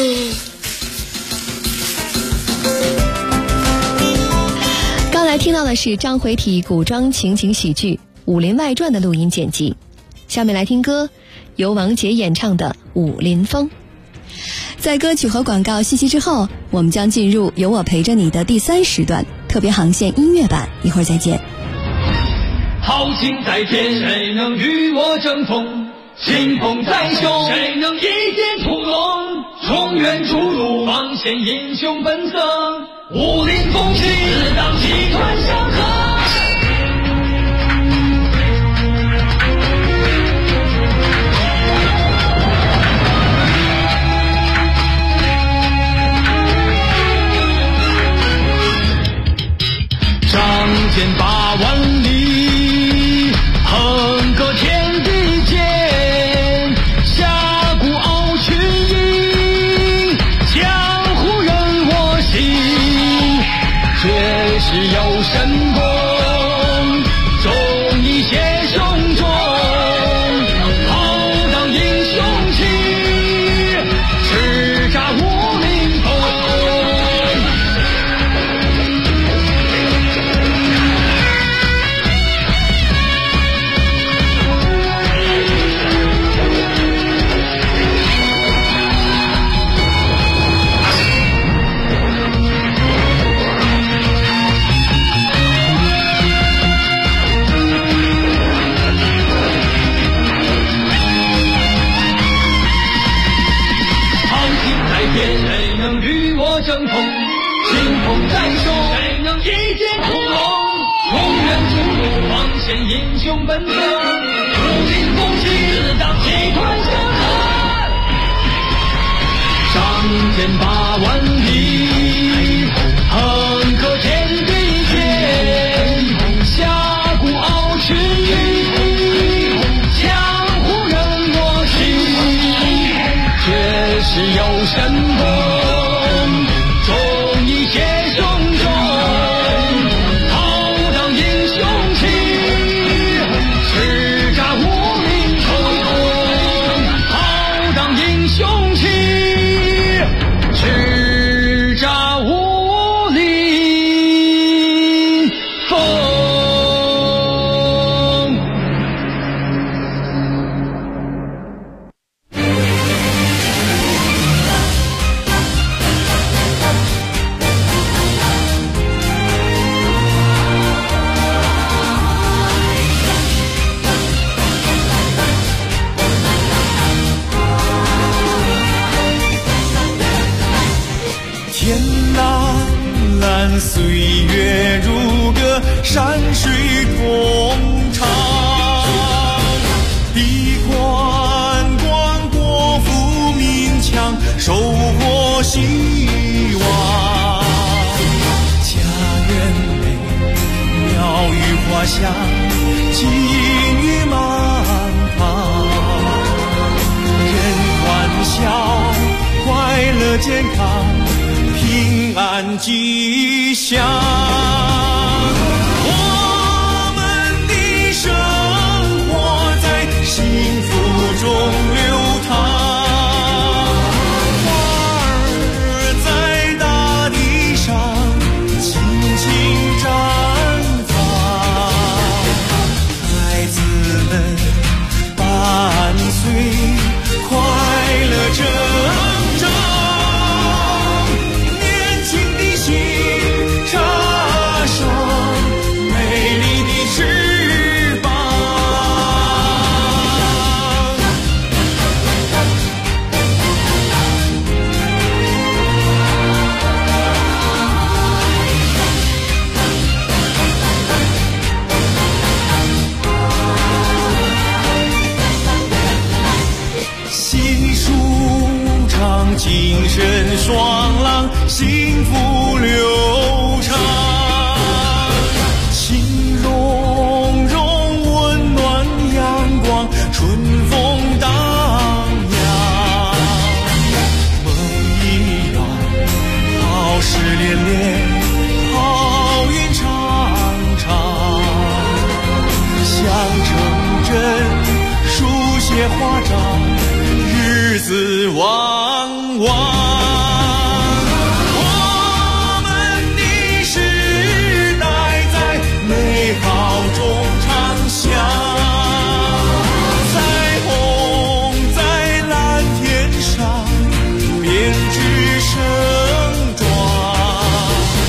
M: 刚才听到的是章回体古装情景喜剧《武林外传》的录音剪辑。下面来听歌，由王杰演唱的《武林风》。在歌曲和广告信息之后，我们将进入有我陪着你的第3时段特别航线音乐版，一会儿再见。
B: 豪情在天，谁能与我争锋？清风在胸，谁能一剑屠龙？冲远逐鹿，方显英雄本色。武林风起，自当集团相合。 间8万里，横隔天地间，峡谷傲群英，江湖任我行。绝世有神功，忠义写胸中，浩荡英雄气，叱咤武林风。谁能与我争锋？清风在手，谁能一剑屠龙？永远出路，望见英雄本色，武林风起，自当气吞山河。仗剑8万里，横隔天地间，峡谷傲群英，江湖任我行。绝世有神功，忠义写胸中，浩荡英雄气，叱咤武林风。浩荡英雄气，叱咤武林风。天蓝蓝，岁月如歌，山水同唱。地宽广，国富民强，收获希望。家园美，鸟语花香，金玉满堂。人欢笑，快乐健康，平安吉祥。我们的生活在幸福中流淌，花儿在大地上轻轻绽放，孩子们伴随快乐成长。精神爽朗，幸福流畅，情融融，温暖阳光，春风荡漾。梦一圆，好事连连，好运常常。想成真，书写华章，日子旺旺。我们的时代在美好中长响，彩虹在蓝天上编织盛装。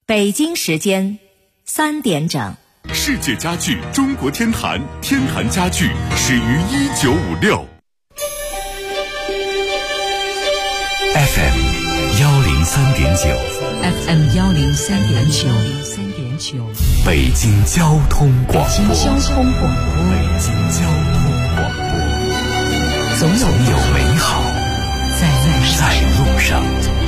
A: 北京时间3点整。
D: 世界家具中国天坛，天坛家具始于1956。
L: FM 103.9
C: FM 103.9
L: 北京交通广播。
C: 北京交通广播。
L: 总有美好在路上。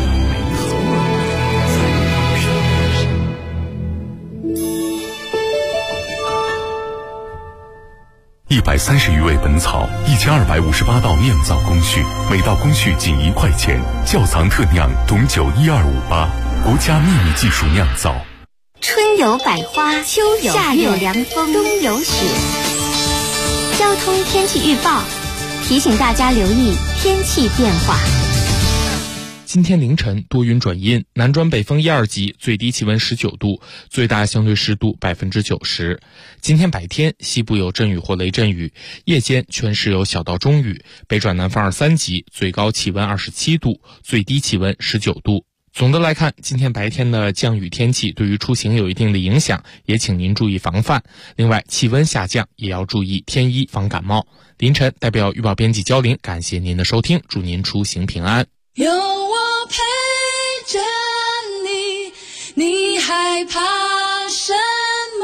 D: 130余味本草，1258道酿造工序，每道工序仅1块钱。窖藏特酿董酒12588，国家秘密技术酿造。
E: 春有百花，秋有夏有凉风，冬有雪。交通天气预报提醒大家留意天气变化。
F: 今天凌晨多云转阴，南转北风1、2级，最低气温19度，最大相对湿度90%。今天白天西部有阵雨或雷阵雨，夜间全市有小到中雨，北转南风2、3级，最高气温27度，最低气温19度。总的来看，今天白天的降雨天气对于出行有一定的影响，也请您注意防范。另外，气温下降也要注意添衣防感冒。凌晨代表预报编辑焦林，感谢您的收听，祝您出行平安。
I: 有我陪着你，你害怕什么？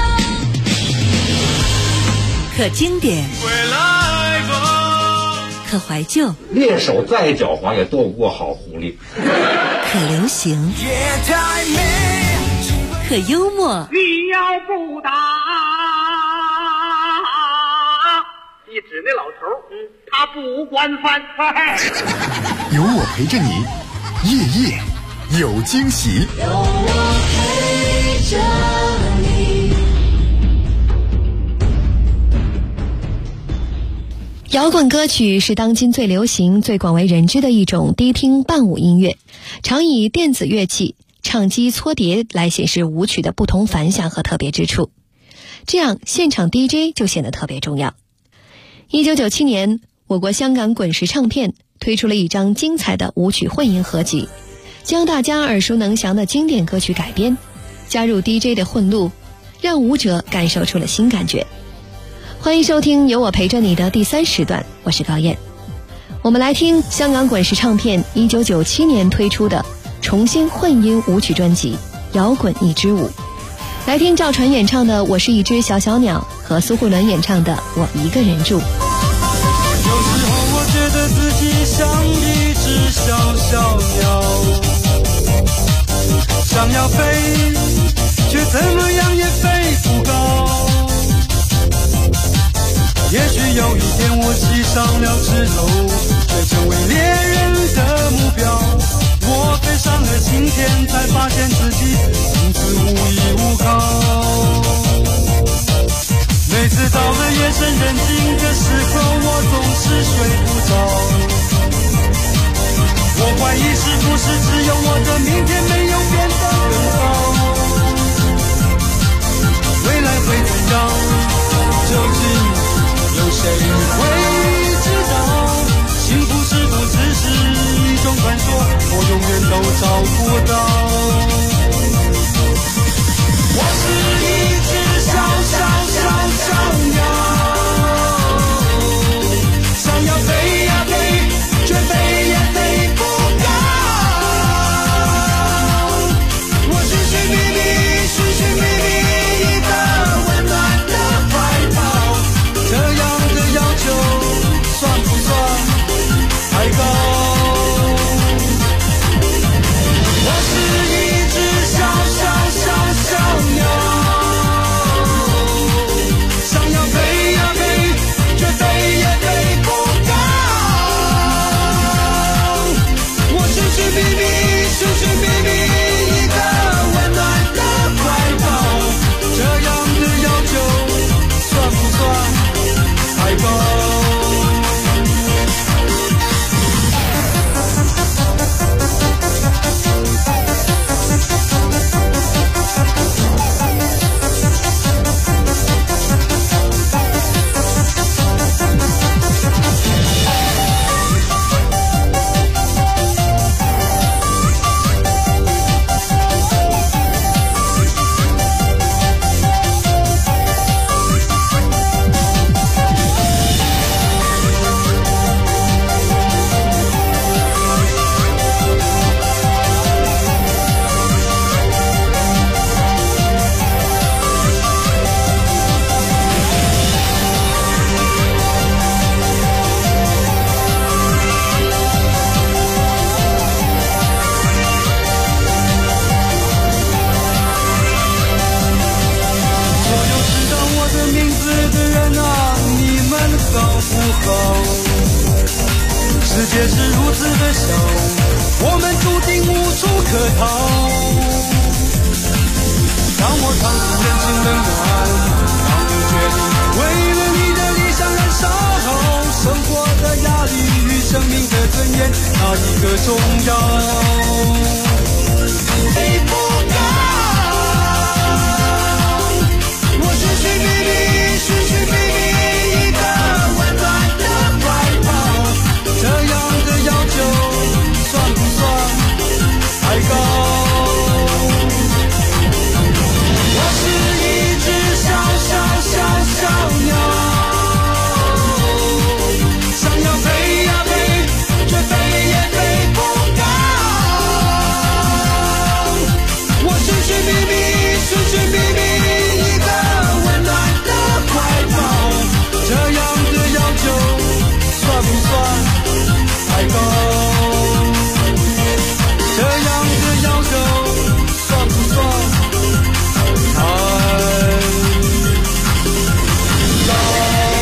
A: 可经典，可怀旧，
J: 猎手再狡猾也斗不过好狐狸。
A: 可流行，可幽默。
K: 你要不打，一指那老头，他不惯犯。
L: 有我陪着你，夜夜有惊喜。
I: 有我陪着你。
M: 摇滚歌曲是当今最流行、最广为人知的一种低听伴舞音乐，常以电子乐器、唱机、搓碟来显示舞曲的不同凡响和特别之处，这样现场 DJ 就显得特别重要。1997年，我国香港滚石唱片推出了一张精彩的舞曲混音合集，将大家耳熟能详的经典歌曲改编，加入 DJ 的混录，让舞者感受出了新感觉。欢迎收听有我陪着你的第3时段，我是高燕。我们来听香港滚石唱片1997年推出的重新混音舞曲专辑《摇滚一支舞》，来听赵传演唱的《我是一只小小鸟》和苏慧伦演唱的《我一个人住》。
B: 有时候我觉得自己像一只小小鸟，想要飞，却怎么样也飞不高。也许有一天我骑上了枝头，却成为猎人的目标。我飞上了青天，才发现自己从此无依无靠。每次到了夜深人静的时候，我总是睡不着。我怀疑是不是只有我的明天没有变得更好？未来会怎样？究竟有谁会知道？幸福是否只是一种传说？我永远都找不到。我是一只小小小小鸟，想要飞呀飞，却飞也飞不高。我是子的笑，我们注定无处可逃。当我尝尽人情冷暖，当你决定为了你的理想燃烧，生活的压力与生命的尊严，哪一个重要？飞不高，我寻寻觅觅，寻寻觅觅一个温暖的怀抱，这样的要求算不算太高？我是一只小小小小鸟，想要飞呀飞，却飞也飞不高。我寻寻觅觅，寻寻觅觅一个温暖的怀抱，这样的要求算不算太高？这样的要求算不算太高？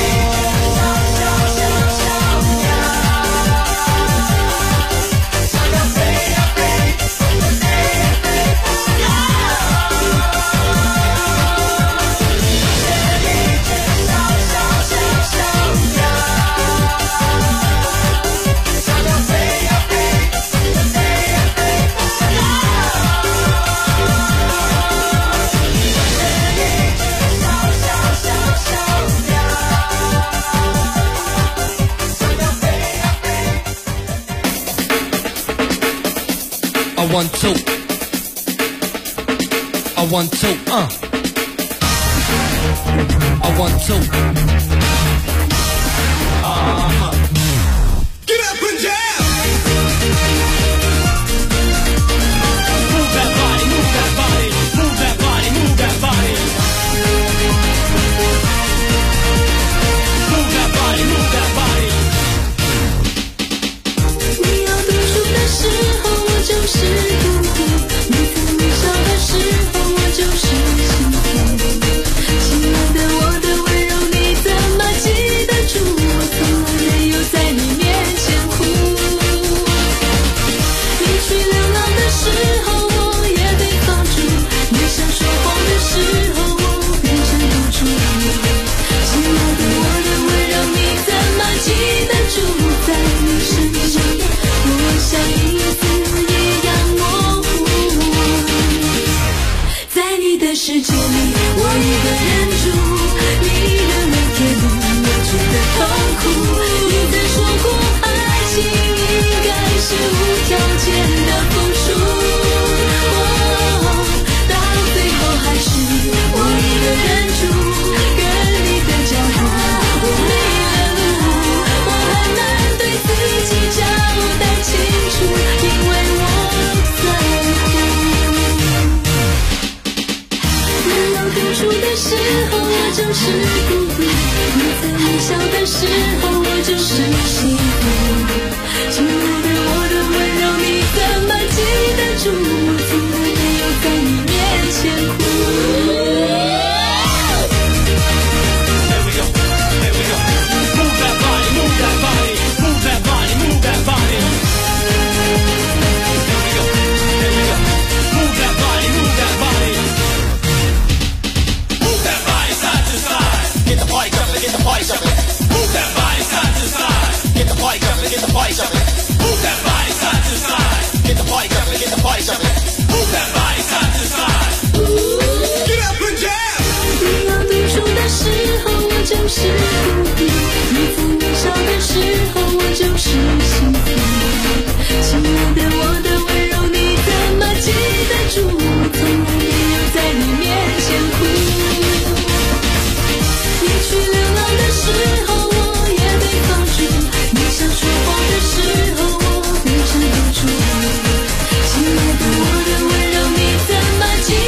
B: I want to, I want to, I want to. Get up and down. Move that body, move that body, move that body, move that body. Move that body, move that body.
I: 你要读书的时候，我就是孤独；你在微笑的时候，我就是幸福。亲爱的，我的温柔你怎么记得住？我从来没有在你面前哭。你去流浪的时候，我也被放逐；你想说谎的时候，我变成赌注。亲爱的，我的温柔你怎么记得住？在你身上，我像影子一样模糊。在你的世界里，我一个人住，你的每天里我觉得痛苦。你曾说过，爱情应该是无条件的付出，到最后还是我一个人住，跟你的脚步，我迷了路，我很难对自己交代清楚，因为我在乎。你要读书的时候，我就是孤独；你在微笑的时候，我就是幸福。亲爱的，我的温柔你怎么记得住？我从来没有在你面前哭。
B: Here we go, here we go. Move that body, move that body, move that body, move that body. Here we go, here we go. Move that body, move that body. Move that body side to side. Get the party jumping, get the party jumping. Move that body side to side. Get the party jumping, get the party jumping. Move that body side to side. Get the party jumping, get the party jumping. Move that body side to side. Get up and down.
I: 你要读书的时候，我就是孤独；你在微笑的时候，我就是幸福。亲爱的，我的温柔你怎么记得住？我从来没有在你面前哭。你去流浪的时候，我也被放逐；你想说谎的时候，我变成赌注。亲爱的，我的温柔你怎么记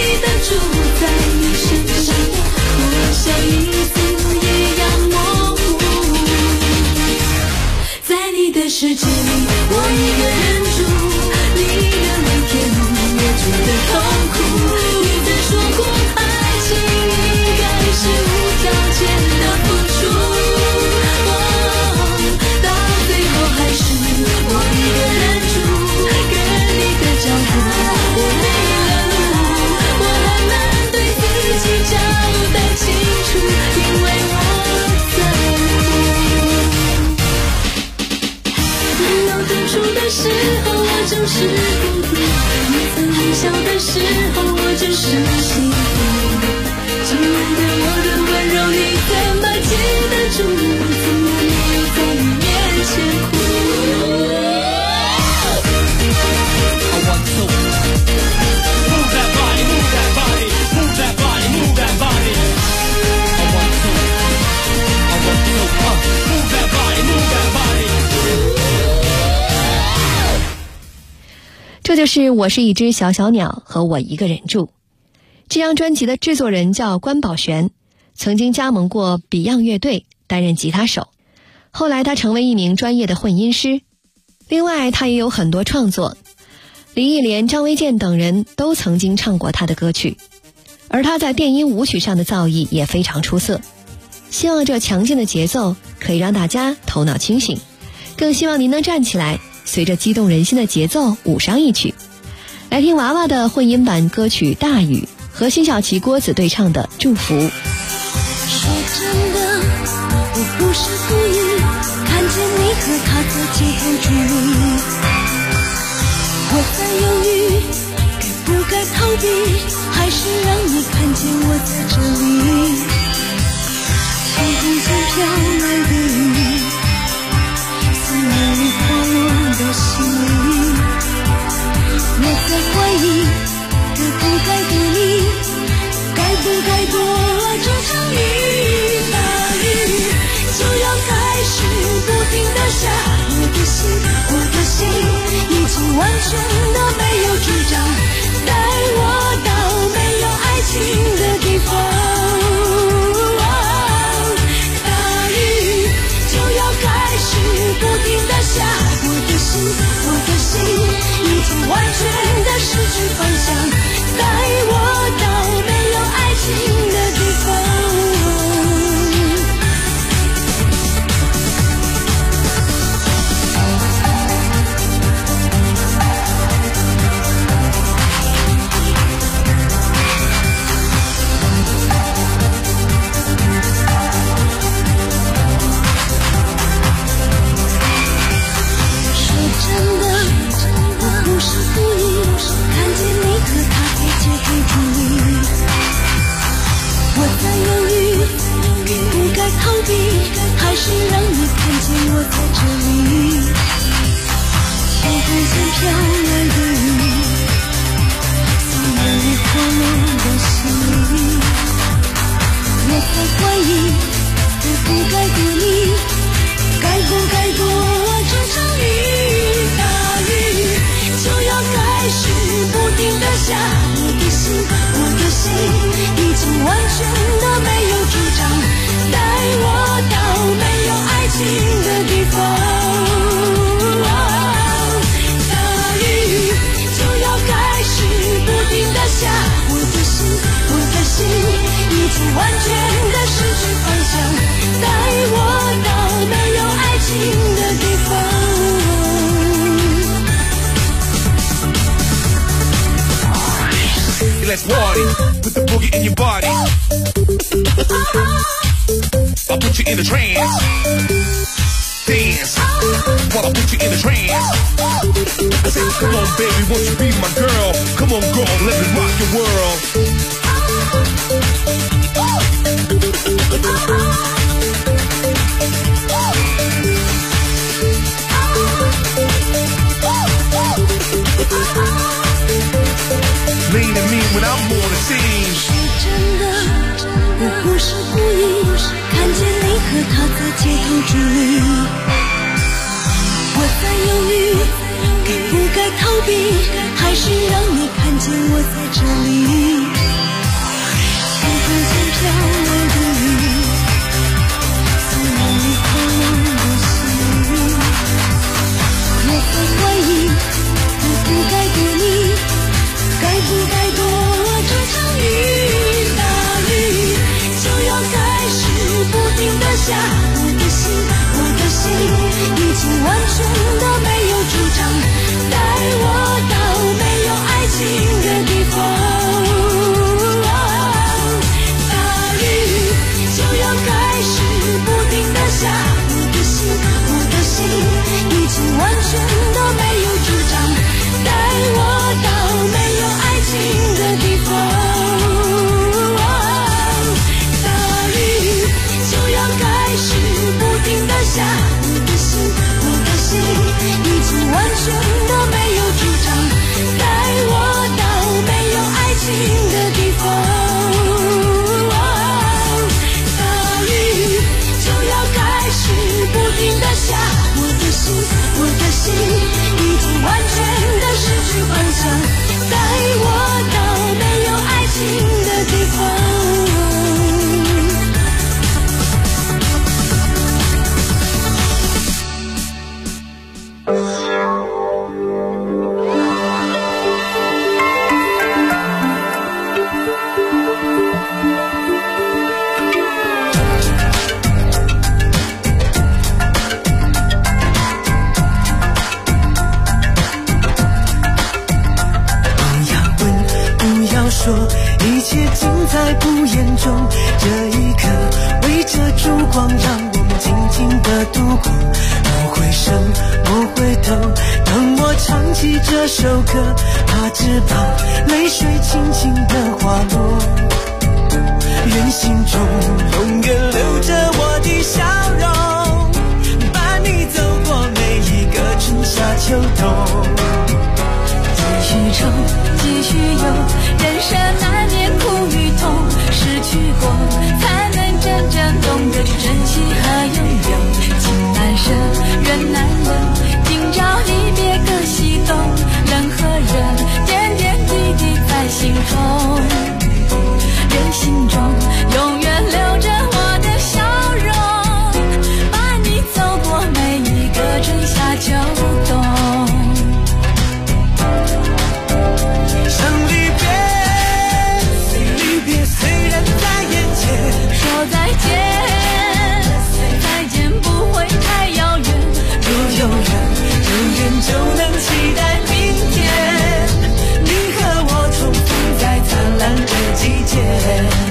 M: 这就是我是一只小小鸟和我一个人住。这张专辑的制作人叫关宝璇，曾经加盟过 Beyond 乐队担任吉他手，后来他成为一名专业的混音师。另外他也有很多创作，李忆莲、张卫健等人都曾经唱过他的歌曲，而他在电音舞曲上的造诣也非常出色。希望这强劲的节奏可以让大家头脑清醒，更希望您能站起来，随着激动人心的节奏舞上一曲。来听娃娃的混音版歌曲《大雨》和辛晓琪、郭子对唱的《祝福》。
I: 说真的，我不是故意看见你和他在街头距离，我在犹豫该不该逃避，还是让你看见我在这里。天空中飘来的雨，思念里滑落到心里，我在怀疑该不该对你，该不该躲这场雨。大雨就要开始不停地下，我的心已经完全的没有主张，带我到没有爱情的地方。大雨就要开始不停地下，我的心已经完全的失去方向，带我到没有爱情的地方。还是让你看见我在这里。天空中飘来的雨，思念里滑落到心里，我在怀疑该不该对你，该不该躲这场雨。大雨就要开始不停地下，我的心已经完全的没有主张，带我到没有爱情的地方。大雨就要开始不停地下，我的心已经完全的失去方向，带我到没有爱情的地方。
B: Let's party, put the boogie in your body. I'll put you in a trance. Dance, while I put you in a trance. I say, come on baby, won't you be my girl? Come on girl, let me rock your world. Lean to me when I'm on the scene.
I: 说真的，我不是故意看见你和他在街头距离，我在犹豫该不该逃避，还是让你看见我在这里。天空中飘来的雨，思念里滑落到心里，我在怀疑该不该对你，该不该躲这场雨。大雨就要开始不停地下，我的心已经完全的没有主张，带我到没有爱情的地方。
B: 在不言中，这一刻围着烛光，让我们静静地度过。莫回首，莫回头，当我唱起这首歌，只怕泪水轻轻地滑落。愿心中永远留着我的笑容，伴你走过每一个春夏秋冬。
I: 继续冲，继续游，人生难免苦与痛，失去过才能真正懂得去珍惜和拥有。情难舍，缘难留，今朝一别各西东，人和人点点滴滴在心中，人心中永远留着我的笑容，伴你走过每一个春夏秋冬。说再见，再见不会太遥远，若有缘，有缘就能期待明天，你和我重逢在灿烂的季节。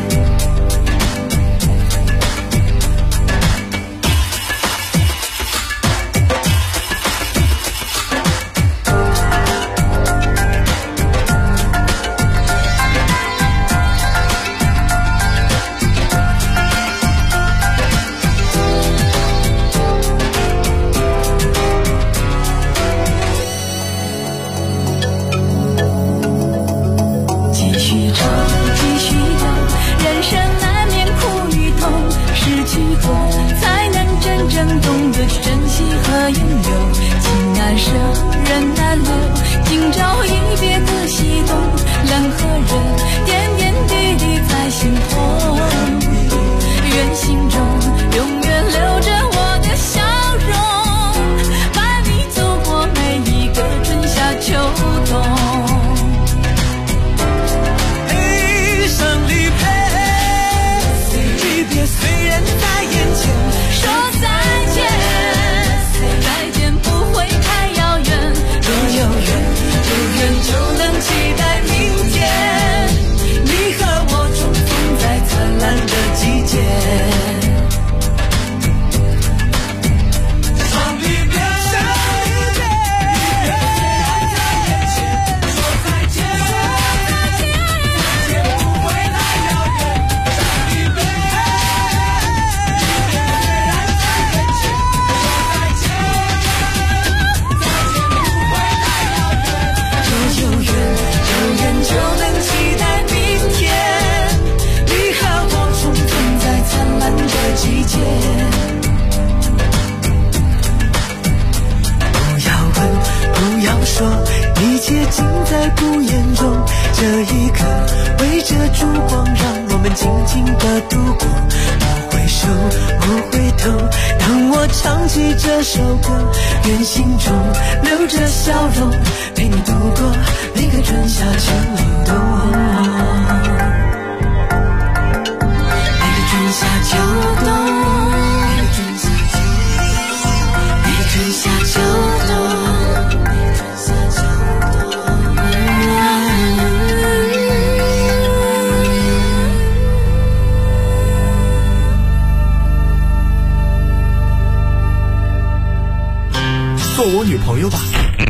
L: 做我女朋友吧。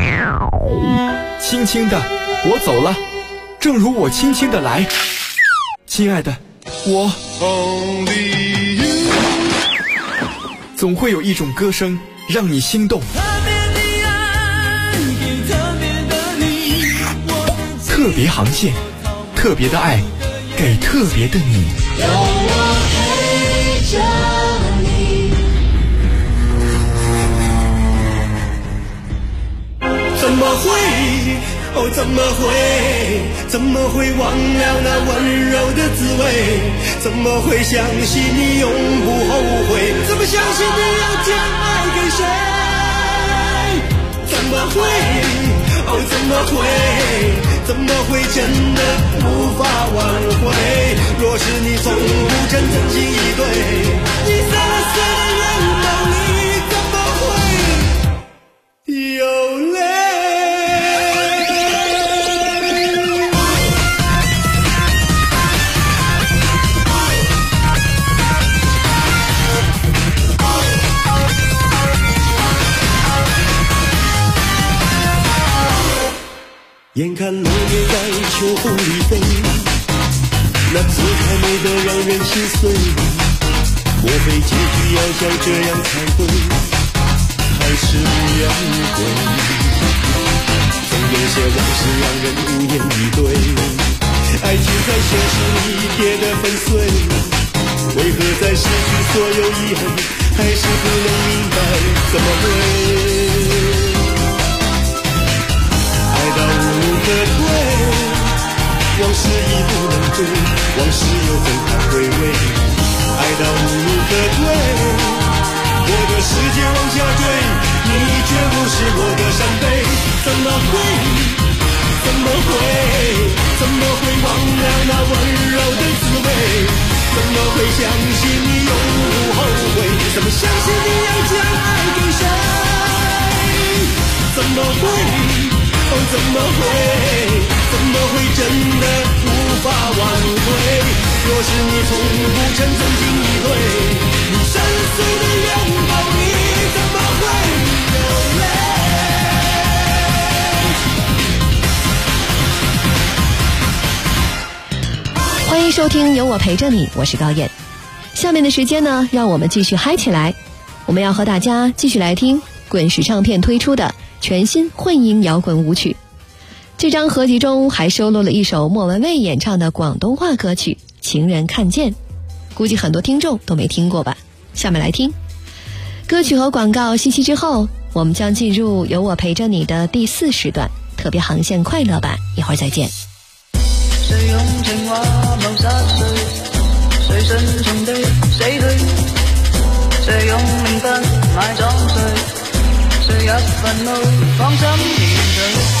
L: 轻轻的，我走了，正如我轻轻的来。亲爱的，我总会有一种歌声让你心动。特别航线，特别的爱，给特别的你。
B: 让我陪着你。怎么会？哦，怎么会忘了那温柔的滋味？怎么会相信你永不后悔？怎么相信你要将爱给谁？怎么会？哦，怎么会真的无法挽回？若是你从不真心以对，你洒了碎的眼眸里怎么会有泪？ 眼看落叶在秋风里飞，那姿态美得让人心碎。莫非结局要像这样才对，还是无言无悔？总有些往事让人无言以对，爱情在现实里跌得粉碎，为何在失去所有以后，还是不能明白怎么会？爱到无路可退，往事已不能追，往事又怎堪回味？爱到无路可退，我的世界往下坠，你却不是我的伤悲。怎么会？怎么会？怎么会忘了那温柔的滋味？怎么会相信你永不后悔？怎么相信你要将爱给谁？怎么会？哦，怎么会？怎么会真的无法挽回？若是你从不曾真心以对，你深邃的拥抱里怎么会流
M: 泪？欢迎收听由我陪着你，我是高燕。下面的时间呢，让我们继续嗨起来。我们要和大家继续来听滚石唱片推出的全新混音摇滚舞曲。这张合集中还收录了一首莫文蔚演唱的广东话歌曲《情人看见》，估计很多听众都没听过吧。下面来听歌曲和广告信息之后，我们将进入由我陪着你的第4时段特别航线快乐版，一会儿再见。
N: 谁用情話謀殺誰？誰順從地死去？誰用名分埋葬誰？誰入墳墓放心面對？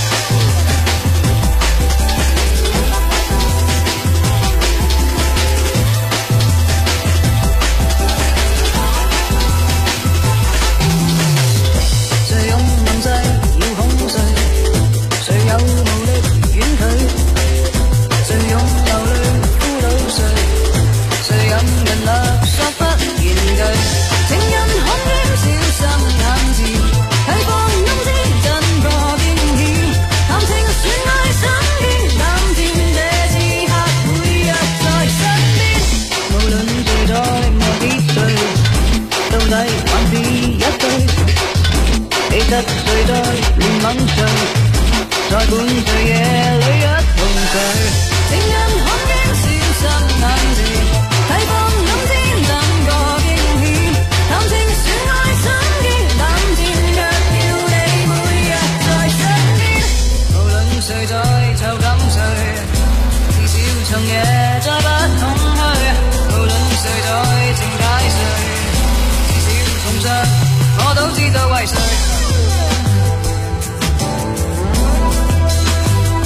N: 得罪在聯盟上，在半醉夜裏一同醉。情人看見小心眼字，提防諗天等個驚險。談情說愛心機膽戰，卻要你每日在身邊。無論誰在囚感誰，至少長夜再不空虛。無論誰在情解誰，至少重傷我都知道為誰。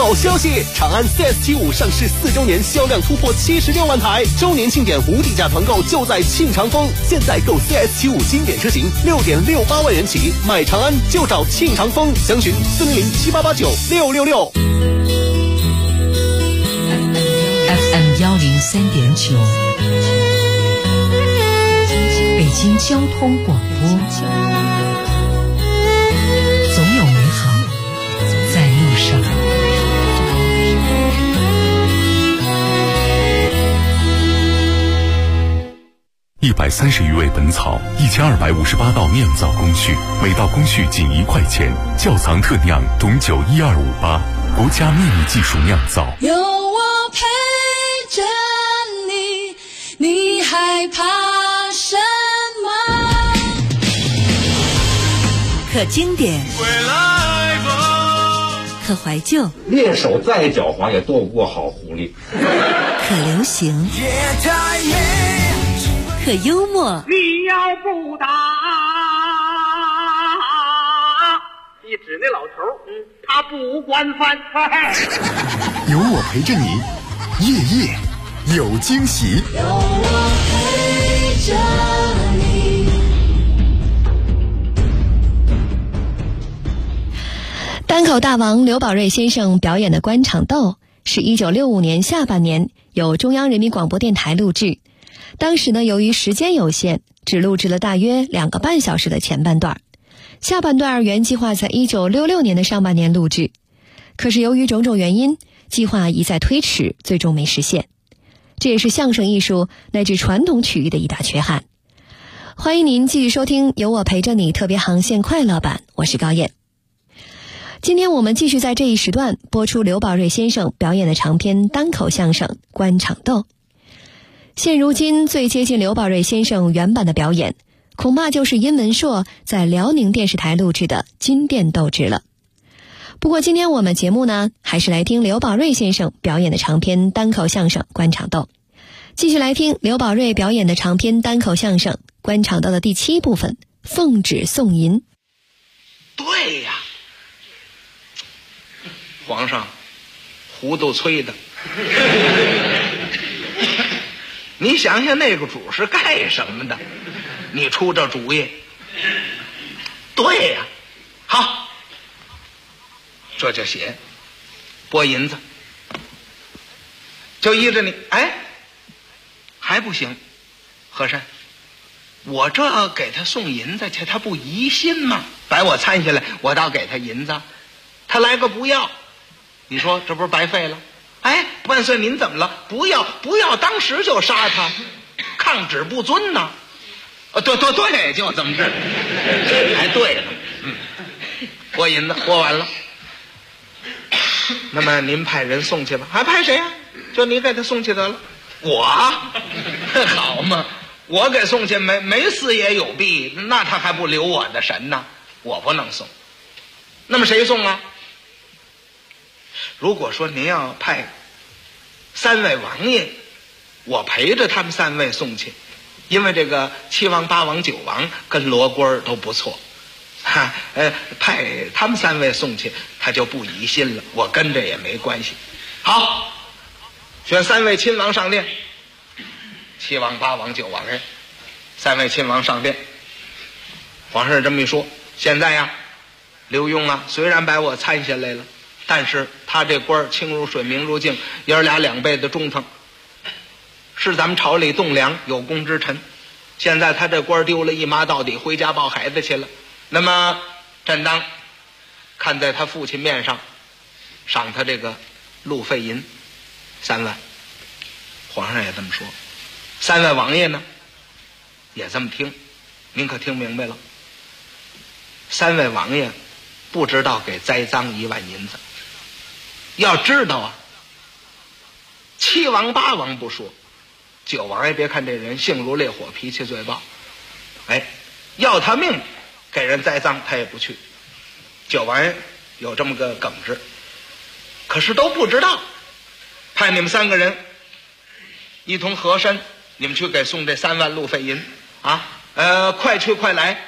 G: 好消息，长安 CS75 上市4周年销量突破76万台，周年庆典无底价团购就在庆长丰。现在购 CS75 经典车型6.68万元起，买长安就找庆长丰，详询40078896666。
C: FM 103.9，北京交通广播，总有美好在路上。
D: 130余味本草，1258道酿造工序，每道工序仅1块钱。窖藏特酿董酒12588，国家秘密技术酿造。
I: 有我陪着你，你害怕什么？
A: 可经典，可怀旧，
J: 猎手再狡猾也斗不过好狐狸。
A: 可流行，可幽默。
K: 你要不打，一指那老头，他不惯犯。
L: 有我陪着你，夜夜有惊喜。
I: 有我陪着你。
M: 单口大王刘宝瑞先生表演的《官场斗》是1965年下半年由中央人民广播电台录制。当时呢，由于时间有限，只录制了大约2个半小时的前半段，下半段原计划在1966年的上半年录制，可是由于种种原因，计划一再推迟，最终没实现。这也是相声艺术乃至传统曲艺的一大缺憾。欢迎您继续收听有我陪着你特别航线快乐版，我是高燕。今天我们继续在这一时段播出刘宝瑞先生表演的长篇单口相声《官场斗》。现如今最接近刘宝瑞先生原版的表演，恐怕就是殷文硕在辽宁电视台录制的《金殿斗智》了。不过今天我们节目呢，还是来听刘宝瑞先生表演的长篇单口相声《官场斗》。继续来听刘宝瑞表演的长篇单口相声《官场斗》的第7部分，奉旨送银。
V: 对呀，皇上胡都催的。你想想那个主是干什么的，你出这主意。对呀，好，这就写拨银子，就依着你。哎，还不行，和珅，我这给他送银子去，他不疑心吗？把我参下来，我倒给他银子，他来个不要，你说这不是白费了？哎，万岁您怎么了？不要，当时就杀他，抗旨不遵呐。对，就这么治。还对了，拨银子拨完了，那么您派人送去吧。还派谁呀？就你给他送去得了。我好嘛，我给送去没死也有弊，那他还不留我的神呢？我不能送。那么谁送啊？如果说您要派3位王爷，我陪着他们3位送去，因为这个7王8王9王跟罗锅都不错，派他们3位送去，他就不疑心了，我跟着也没关系。好，选3位亲王上殿，7王8王9王人，3位亲王上殿。皇上这么一说，现在呀，刘墉啊，虽然把我参下来了，但是他这官清如水明如镜，爷儿俩2倍的忠诚，是咱们朝里栋梁有功之臣。现在他这官丢了一麻到底，回家抱孩子去了。那么朕当看在他父亲面上，赏他这个路费银3万。皇上也这么说，3位王爷呢也这么听。您可听明白了？3位王爷不知道给栽赃1万银子。要知道啊，7王8王不说，9王爷别看这人性如烈火，脾气最暴，哎，要他命给人栽赃他也不去。9王爷有这么个耿直，可是都不知道，派你们3个人一同和珅，你们去给送这3万路费银啊！快去快来，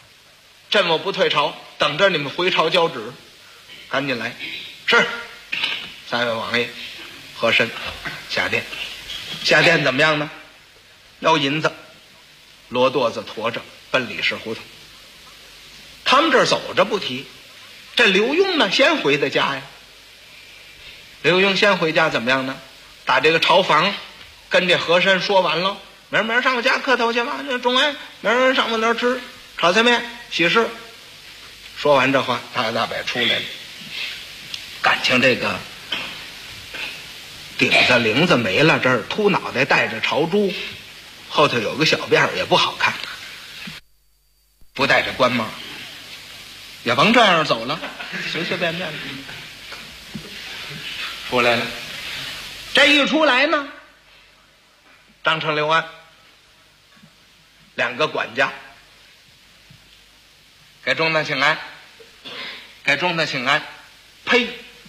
V: 朕我不退朝，等着你们回朝交旨，赶紧来。是。 三位王爷和珅下殿，下殿怎么样呢？要银子，骡垛子驮着奔李氏胡同。他们这儿走着不提，这刘墉呢先回的家呀。刘墉先回家怎么样呢？打这个朝房跟这和珅说完了，明儿上我家磕头去吧，这中午明儿上我那儿吃炒菜面喜事。说完这话，大摇大摆出来了。感情这个顶子翎子没了，这儿秃脑袋带着朝珠，后头有个小辫儿也不好看，不戴着官帽，也甭这样走了，随随便便的出来了。这一出来呢，张成、刘安两个管家给中堂请安，给中堂请安。呸！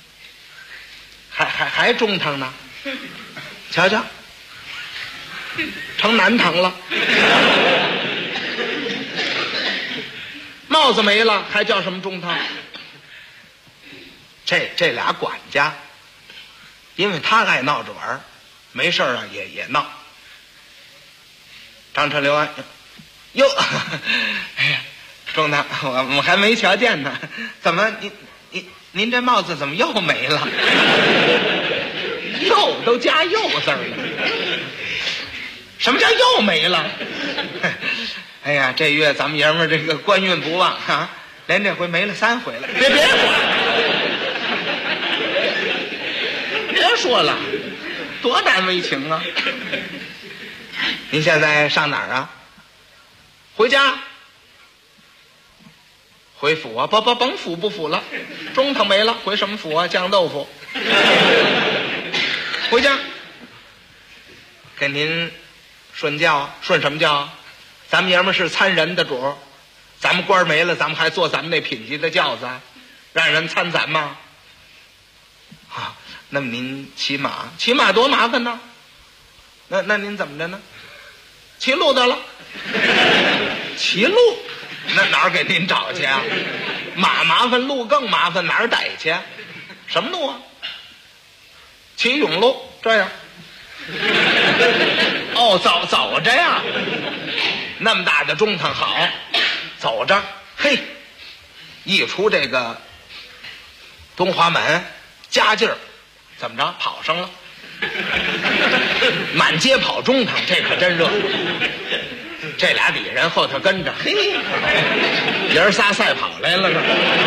V: 还中堂呢？瞧瞧，成南堂了。帽子没了，还叫什么中堂？这俩管家，因为他爱闹着玩，没事啊也闹。张成、刘安，哟，哎呀，中堂，我们还没瞧见呢，怎么您这帽子怎么又没了？又都加又字了。什么叫又没了？哎呀，这月咱们爷们儿这个官运不旺啊，连这回没了3回了。别说了，多难为情啊！您现在上哪儿啊？回家。回府啊？甭府不府了，中堂没了，回什么府啊？酱豆腐。回家，给您顺轿，顺什么轿？咱们爷们是参人的主，咱们官没了，咱们还坐咱们那品级的轿子，让人参咱吗？啊，那么您骑马，骑马多麻烦呢。那您怎么着呢？骑路得了。骑路。那哪儿给您找去啊？马麻烦，路更麻烦，哪儿逮去？什么路啊？骑甬路，这样。哦，走着呀。那么大的中堂好，走着，嘿，一出这个东华门，加劲儿，怎么着？跑上了，满街跑中堂，这可真热。这俩底人后头跟着，嘿，爷儿仨赛跑来了呢，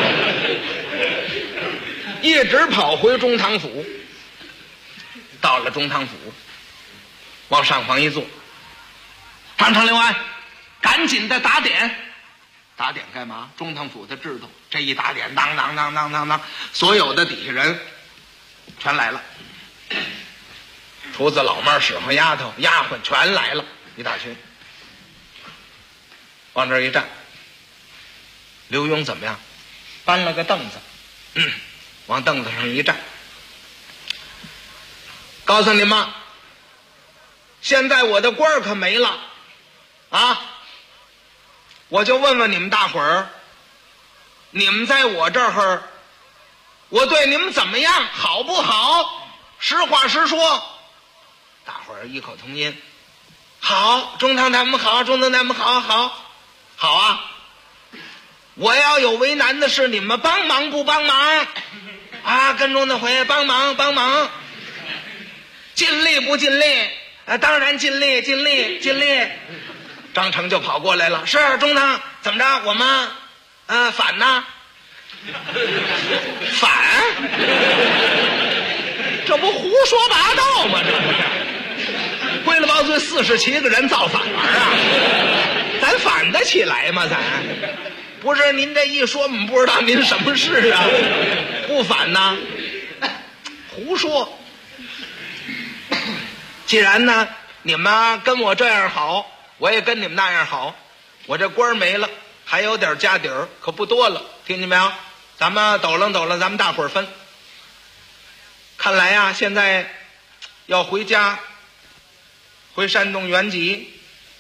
V: 一直跑回中堂府。到了中堂府，往上房一坐，张成、刘安赶紧的打点。打点干嘛？中堂府的制度，这一打点，当当当当当当，所有的底下人全来了，厨子、老妹、使唤、丫头、丫鬟全来了，一大群。往这儿一站，刘墉怎么样？搬了个凳子，往凳子上一站，告诉你们，现在我的官儿可没了啊！我就问问你们大伙儿，你们在我这儿，我对你们怎么样？好不好？实话实说。大伙儿异口同音，好，中堂他们好，中堂他们好，好啊！我要有为难的事，你们帮忙不帮忙？啊，跟中堂回帮忙，尽力不尽力？当然尽力。张成就跑过来了，是中堂怎么着？我们反呢？反？这不胡说八道吗？这不是归了包罪47个人造反玩啊！咱反得起来吗？咱不是您这一说，我们不知道您什么事啊？不反呢？胡说！既然呢，你们跟我这样好，我也跟你们那样好。我这官没了，还有点家底儿，可不多了，听见没有？咱们抖楞，咱们大伙儿分。看来呀，现在要回家，回山东原籍。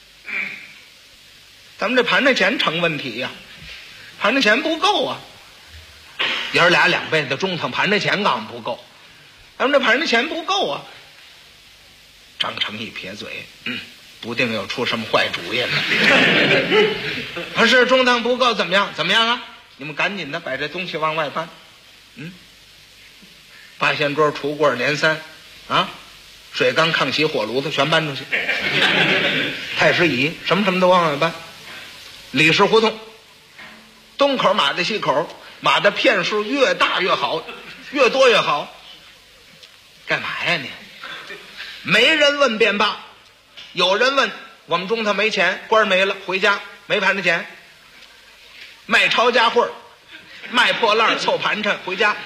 V: 咱们这盘缠钱成问题呀，盘缠钱不够啊。爷儿俩2辈子中堂盘缠钱刚不够， 咱们这盘的钱不够啊。张成一撇嘴，不定又出什么坏主意了。可是中堂不够，怎么样？怎么样啊？你们赶紧的把这东西往外搬。八仙桌、橱柜、连三，啊，水缸、炕席、火炉子全搬出去。太师椅什么都往外搬。李氏胡同东口马的西口，马的片数越大越好，越多越好。干嘛呀你？没人问便罢，有人问我们中堂没钱，官没了，回家没盘子钱，卖抄家伙，卖破烂凑盘缠回家。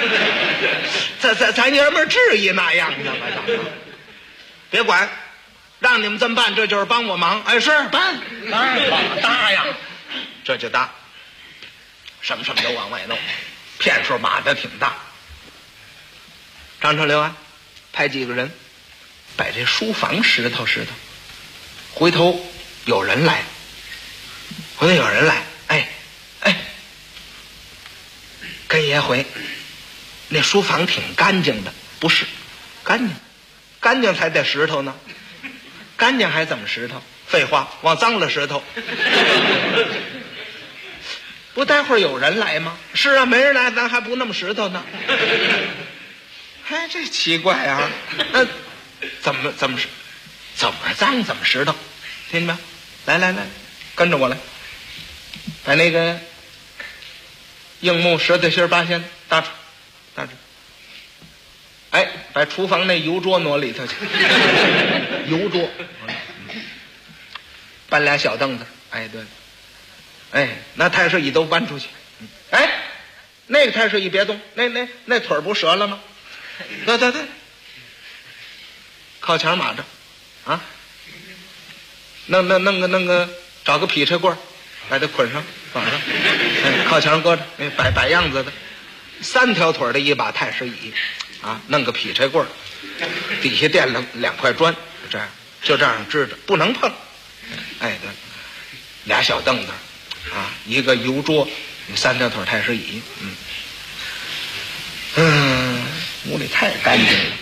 V: 咱爷们至于那样的吗？别管，让你们这么办，这就是帮我忙。哎，是办，当然搭呀，这就搭，什么都往外弄，骗数码的挺大。张成、刘安派几个人把这书房拾掇，回头有人来，哎，跟爷回，那书房挺干净的。不是干净才得石头呢，干净还怎么石头？废话，往脏了石头。不待会儿有人来吗？是啊，没人来咱还不那么石头呢。哎，这奇怪啊，那怎么脏怎么石头？听见没有？来，跟着我来，把那个硬木石头心八仙搭出，哎，把厨房那油桌挪里头去。油桌，搬俩小凳子。哎，对了，哎，那太师椅都搬出去。哎，那个太师椅别动，那腿儿不折了吗？对，靠墙码着，啊，弄个找个劈柴棍，把它捆上绑上，哎，靠墙搁着，那摆样子的，3条腿的一把太师椅，啊，弄个劈柴棍，底下垫了2块砖，就这样支着，不能碰。哎，对，俩小凳子，啊，一个油桌，3条腿太师椅，屋里太干净了。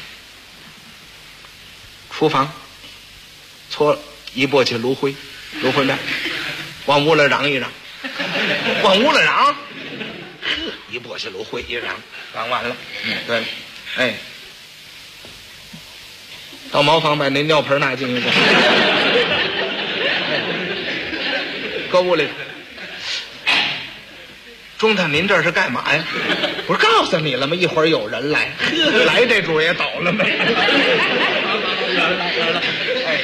V: 厨房搓一簸箕炉灰面，往屋里嚷一嚷，一簸箕炉灰一嚷完了。对，哎，到茅房把那尿盆拿进去，搁屋里。中堂，您这是干嘛呀？不是告诉你了吗？一会儿有人来，来这主也倒了没？哎，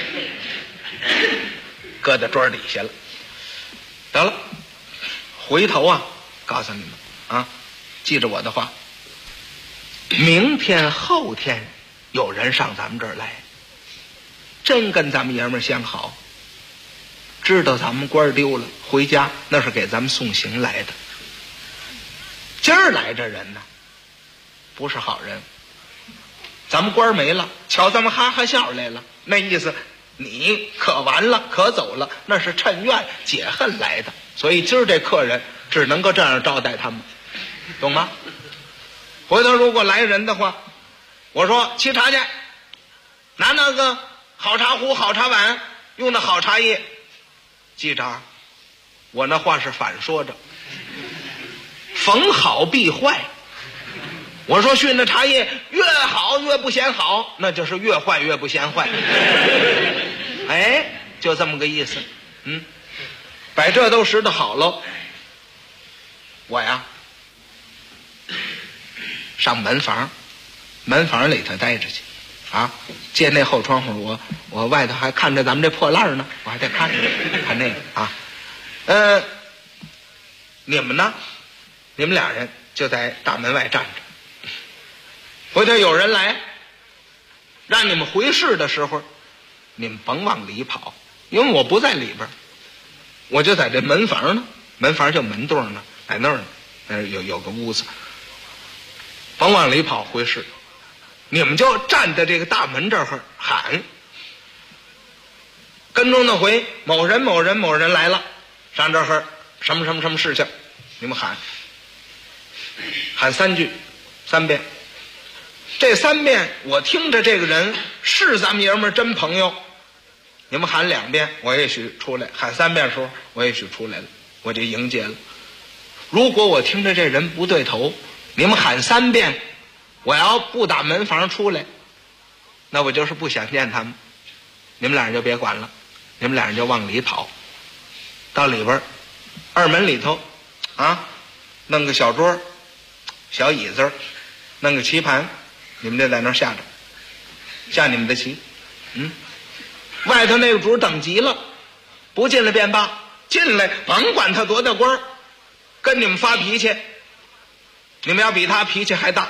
V: 搁在桌底下了。得了，回头啊，告诉你们啊，记着我的话，明天后天有人上咱们这儿来，真跟咱们爷们儿相好，知道咱们官丢了，回家那是给咱们送行来的。今儿来这人呢，不是好人，咱们官没了，瞧咱们哈哈笑来了，那意思你可完了，可走了，那是趁怨解恨来的，所以今儿这客人只能够这样招待他们，懂吗？回头如果来人的话，我说沏茶去，拿那个好茶壶、好茶碗，用那好茶叶。记着啊，我那话是反说着。逢好必坏，我说训的茶叶越好越不嫌好，那就是越坏越不嫌坏。哎，就这么个意思。把这都拾掇好了，我呀上门房里头待着去啊，借那后窗户，我外头还看着咱们这破烂呢，我还得看那个啊。你们呢？你们俩人就在大门外站着，回头有人来让你们回事的时候，你们甭往里跑，因为我不在里边，我就在这门房呢，门房就门洞呢，在那儿呢，那有个屋子，甭往里跑回事，你们就站在这个大门这儿喊，跟踪那回某人来了，上这儿什么事情，你们喊3句3遍， 这3遍我听着这个人是咱们爷们儿真朋友，你们喊2遍我也许出来，喊3遍的时候我也许出来了，我就迎接了。如果我听着这人不对头，你们喊3遍，我要不打门房出来，那我就是不想见他们，你们俩人就别管了，你们俩人就往里跑，到里边二门里头啊，弄个小桌小椅子，弄个棋盘，你们就在那儿下着，下你们的棋。外头那个主等急了，不进来便罢，进来甭管他多大官，跟你们发脾气，你们要比他脾气还大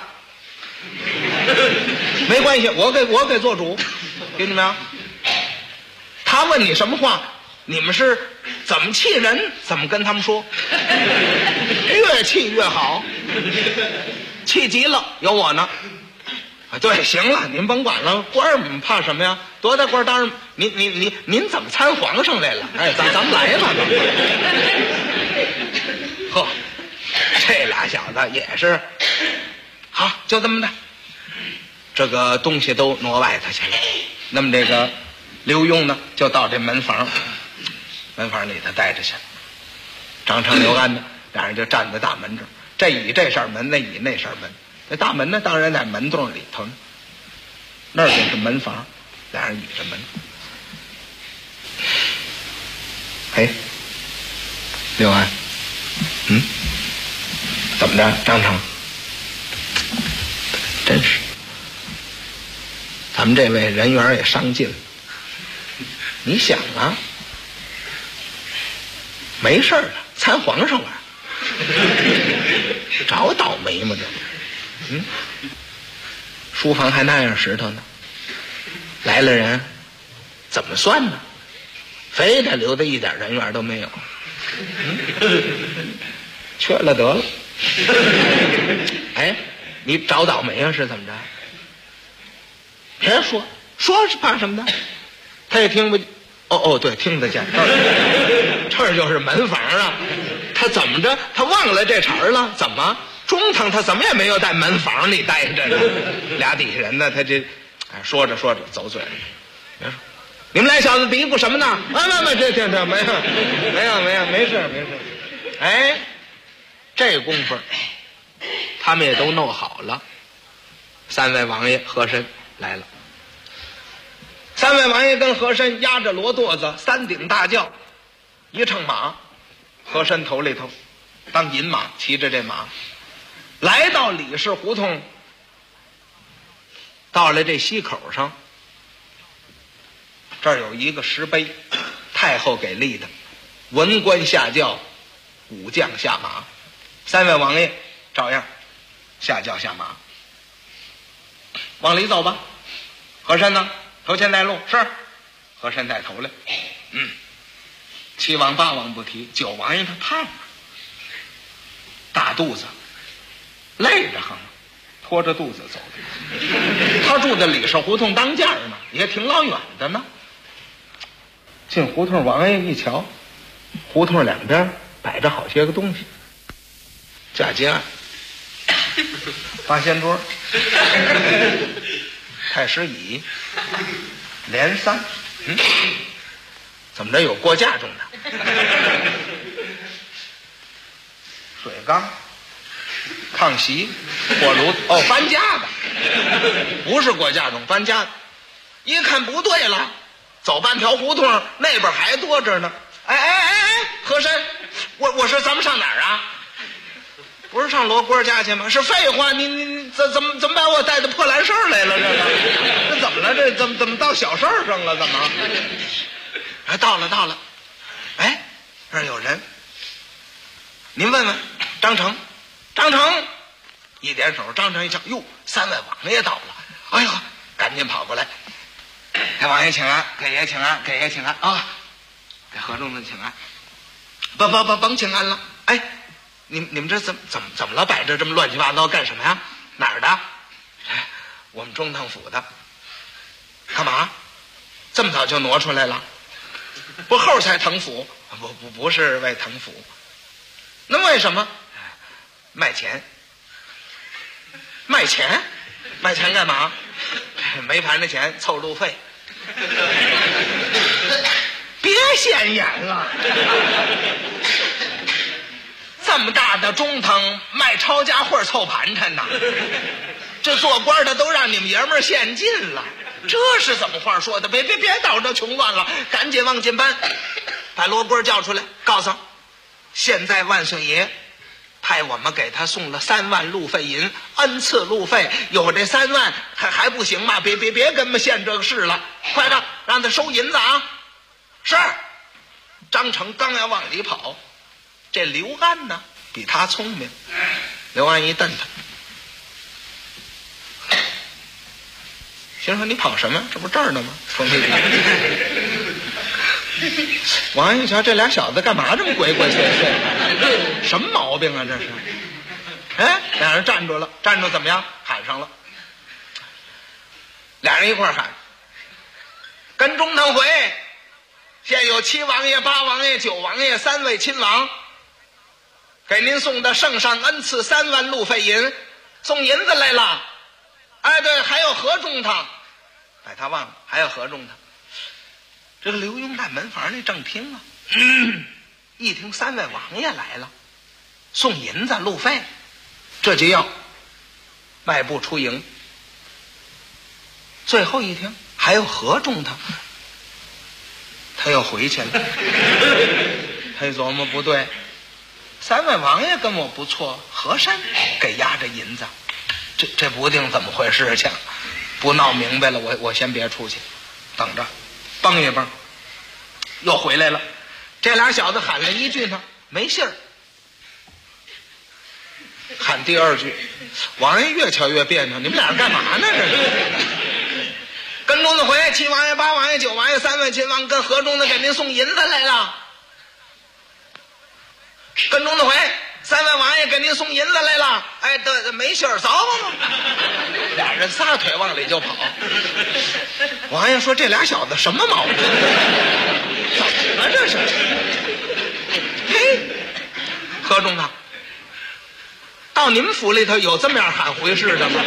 V: 没关系，我给做主，听见没有？他问你什么话，你们是怎么气人怎么跟他们说，越气越好，气急了有我呢。对，行了，您甭管了，官儿怕什么呀？多大官当然，您怎么参皇上来了？哎，咱们来吧。呵，这俩小子也是，好，就这么的，这个东西都挪外头去了。那么这个刘墉呢，就到这门房里头待着去了。张成、刘安呢，俩人就站在大门这儿，这倚这扇门，那倚那扇门。那大门呢，当然在门洞里头呢，那儿就是门房，俩人倚着门。哎，刘安，怎么着，张成？真是，咱们这位人缘也伤尽了。你想啊，没事了，参皇上玩，找倒霉吗？这。书房还那样石头呢，来了人怎么算呢？非得留的一点人缘都没有，缺了得了。哎，你找倒霉啊是怎么着？别说是怕什么的，他也听不见。哦，对，听得见。这儿就是门房啊，他怎么着？他忘了这茬了？怎么？中堂他怎么也没有在门房里待着呢，俩底下人呢，他这说着走嘴了。别说，你们俩小子嘀咕什么呢？这没事。哎，这功夫他们也都弄好了。3位王爷和珅来了，3位王爷跟和珅压着骡垛子，3顶大轿，1乘马，和珅头里头当银马，骑着这马来到李氏胡同，到了这西口上，这儿有一个石碑，太后给立的，文官下轿，武将下马。3位王爷照样下轿下马，往里走吧。和珅呢，头前带路。是，和珅带头来。7王8王不提，9王爷他胖，大肚子，累着很，拖着肚子走的。他住在李氏胡同当间呢，也挺老远的呢。进胡同，王爷一瞧，胡同两边摆着好些个东西，嫁接案、八仙桌、太师椅、连三，怎么着有过嫁妆的？水缸、炕席、火炉，搬家的，不是过嫁妆，搬家的。一看不对了，走半条胡同，那边还多着呢。哎，和珅，我说咱们上哪儿啊？不是上罗锅家去吗？是废话，你怎么把我带到破烂事儿来了？这怎么了？这怎么到小事儿上了？怎么？哎，到了，哎，这儿有人，您问问张成，一点手，张成一瞧，哟，3位王爷到了，哎呦，赶紧跑过来，给王爷请安，给爷请安啊，给何仲的请安，甭请安了，哎。你们这怎么了？摆着这么乱七八糟干什么呀？哪儿的？哎，我们中堂府的。干嘛？这么早就挪出来了？不后才腾府？不是为腾府。那为什么？卖钱。 卖钱干嘛？没盘着钱凑路费。别显眼了，这么大的中堂卖抄家货凑盘缠呐，这做官的都让你们爷们儿献尽了，这是怎么话说的？别捣这穷乱了，赶紧往进搬，把罗锅叫出来，告诉现在万岁爷派我们给他送了3万路费银，恩赐路费，有这3万还不行吗？别跟我们献这个事了，快点让他收银子啊！是。张成刚要往里跑，这刘安呢比他聪明，刘安一瞪他，心说你跑什么？这不这儿呢吗？封地王安一瞧，这俩小子干嘛这么鬼鬼祟祟？什么毛病啊这是？哎，俩人站住了，站住怎么样？喊上了，俩人一块喊，跟中堂回，现有7王爷、8王爷、9王爷3位亲王，给您送的圣上恩赐3万路费银，送银子来了。哎，对，还有何中堂，哎，他忘了还有何中堂。这个刘墉在门房里正听啊，一听3位王爷来了，送银子路费，这就要迈步出营。最后一听还有何中堂，他又回去了。他一琢磨不对，3位王爷跟我不错，和珅给压着银子，这不定怎么回事去，不闹明白了，我先别出去，等着，蹦一蹦，又回来了。这俩小子喊了一句呢，没信儿。喊第2句，王爷越瞧越别扭，你们俩干嘛呢？这是。跟中的回，7王爷、8王爷、9王爷3位亲王跟河中的给您送银子来了。跟中的回，3位王爷给您送银子来了。哎，对，没信儿，走吧。俩人撒腿往里就跑。王爷说：“这俩小子什么毛病？怎么了这是？”嘿，河中堂，到你们府里头有这么样喊回事的吗？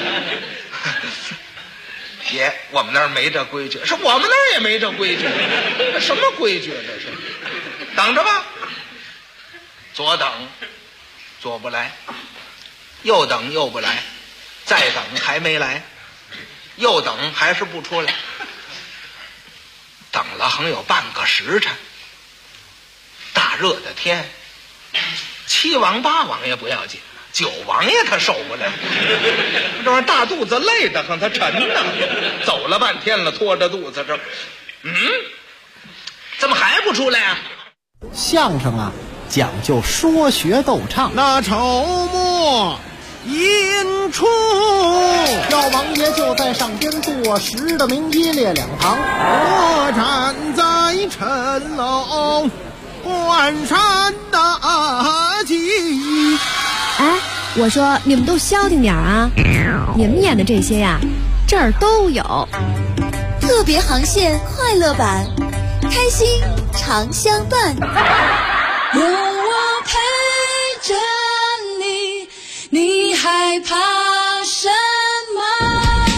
V: 爷，我们那儿没这规矩。是我们那儿也没这规矩，什么规矩这是？等着吧，左等左不来，右等右不来，再等还没来，又等还是不出来，等了横有半个时辰。大热的天，7王8王爷不要紧，9王爷他受不了，这玩意儿大肚子累得很，他沉呢，走了半天了，拖着肚子这，怎么还不出来啊？
O: 相声啊，讲究说学逗唱。
R: 那筹末引出，
O: 小王爷就在上边坐，10的名一列2旁，
R: 我站在陈楼观山大吉。
M: 哎，我说你们都消停点啊！你们演的这些呀，这儿都有。
A: 特别航线快乐版，开心常相伴。
I: 有我陪着你，你害怕什么？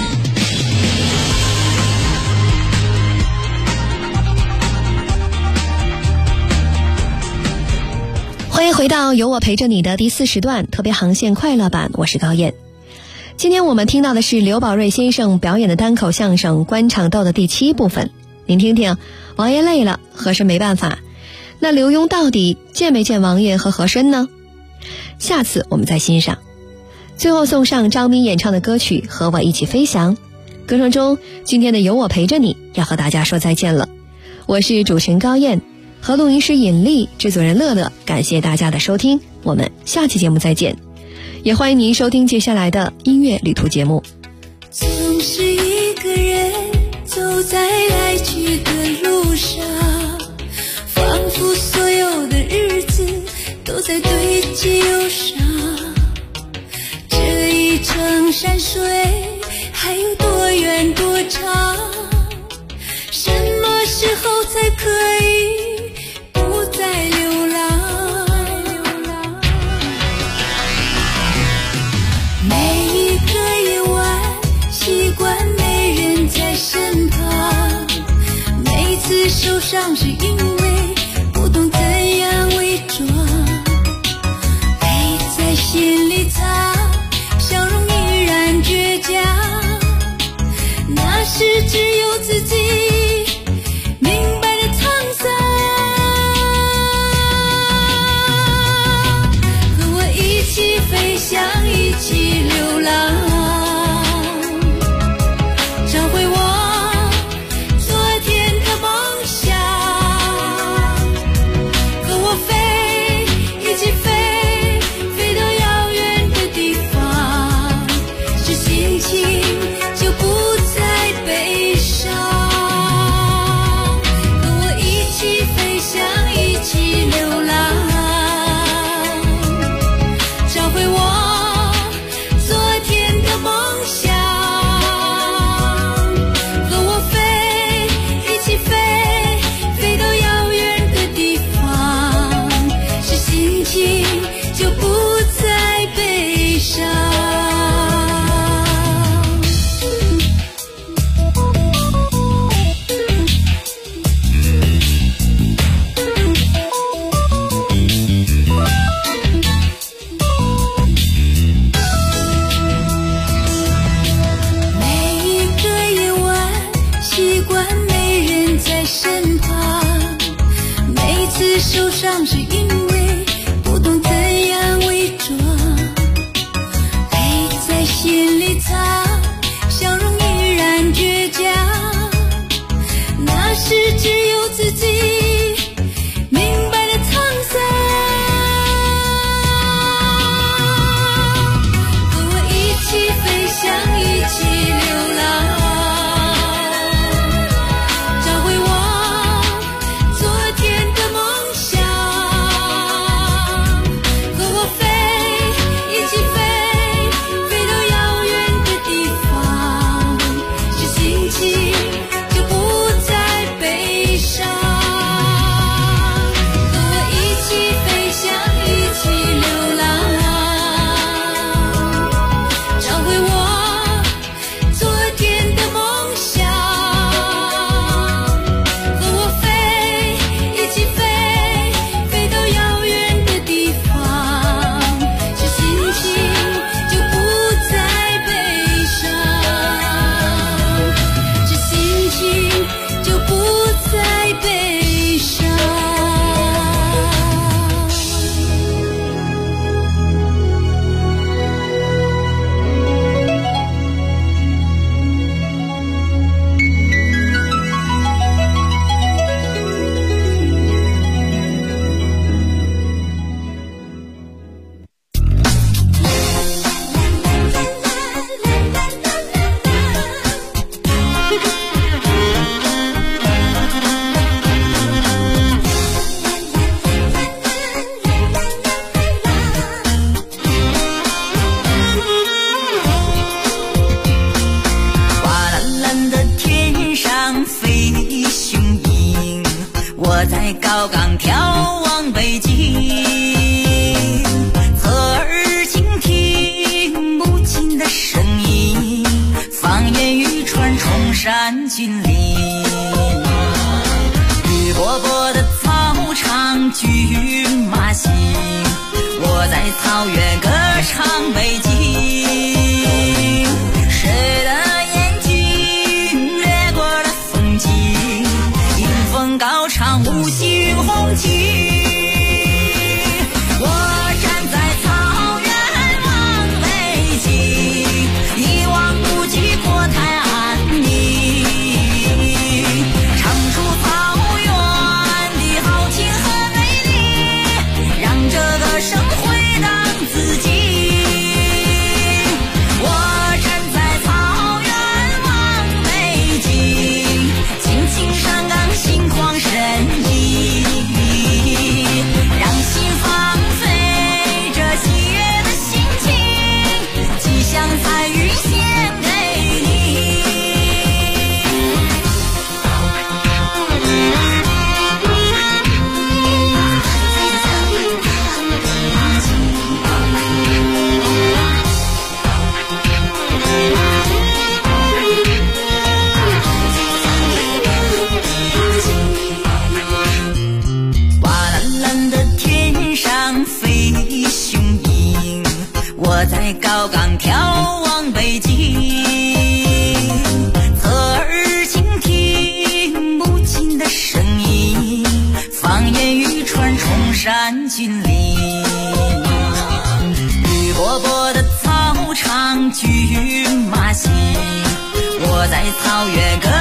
M: 欢迎回到有我陪着你的第40段特别航线快乐版，我是高燕。今天我们听到的是刘宝瑞先生表演的单口相声《官场斗》的第7部分。您听听，王爷累了，和珅没办法，那刘墉到底见没见王爷和和珅呢？下次我们再欣赏。最后送上张敏演唱的歌曲《和我一起飞翔》。歌声中，今天的有我陪着你要和大家说再见了。我是主持人高燕，和录音师尹丽，制作人乐乐，感谢大家的收听，我们下期节目再见。也欢迎您收听接下来的音乐旅途节目。
I: 总是一个人走在爱去的路上，仿佛所有的日子都在堆积忧伤。这一程山水还有多远多长？什么时候才可以不再流浪？每一个夜晚受伤是因为不懂怎样伪装，泪在心里藏，笑容依然倔强，那是只有自己明白的沧桑。和我一起飞翔，一起流浪，找回我昨天的梦想。和我飞，一起飞，飞到遥远的地方，是心情就不再悲伤。和我一起飞翔，一起流浪，找回我昨天的梦想。和我飞，一起飞，飞到遥远的地方，是心情就不再悲伤。每一个夜晚，习惯没人在身旁，每次受伤是因为不懂怎样伪装，泪在心里藏，笑容依然倔强，那是只有自己明白的沧桑。和我一起飞翔，一起流浪，找回我昨天的梦想。和我飞，一起飞，飞到遥远的地方，是心情就不再悲伤。和我一起飞翔，一起流浪，找回我昨天的梦想。和我飞，一起飞，飞到遥远的地方，是心情就不再悲伤，是心情就不再悲伤。
Q: 瓦蓝蓝的天上飞雄鹰，我在高岗眺望北京，侧耳倾听母亲的声音，放眼欲穿崇山峻岭。绿波波的草场骏马行，我在草原歌唱北京。谁的眼睛掠过了风景，迎风高唱五星红旗。我站在草原望北京，一望无际国泰安宁，唱出草原的豪情和美丽，让这歌声回荡自己。 草原歌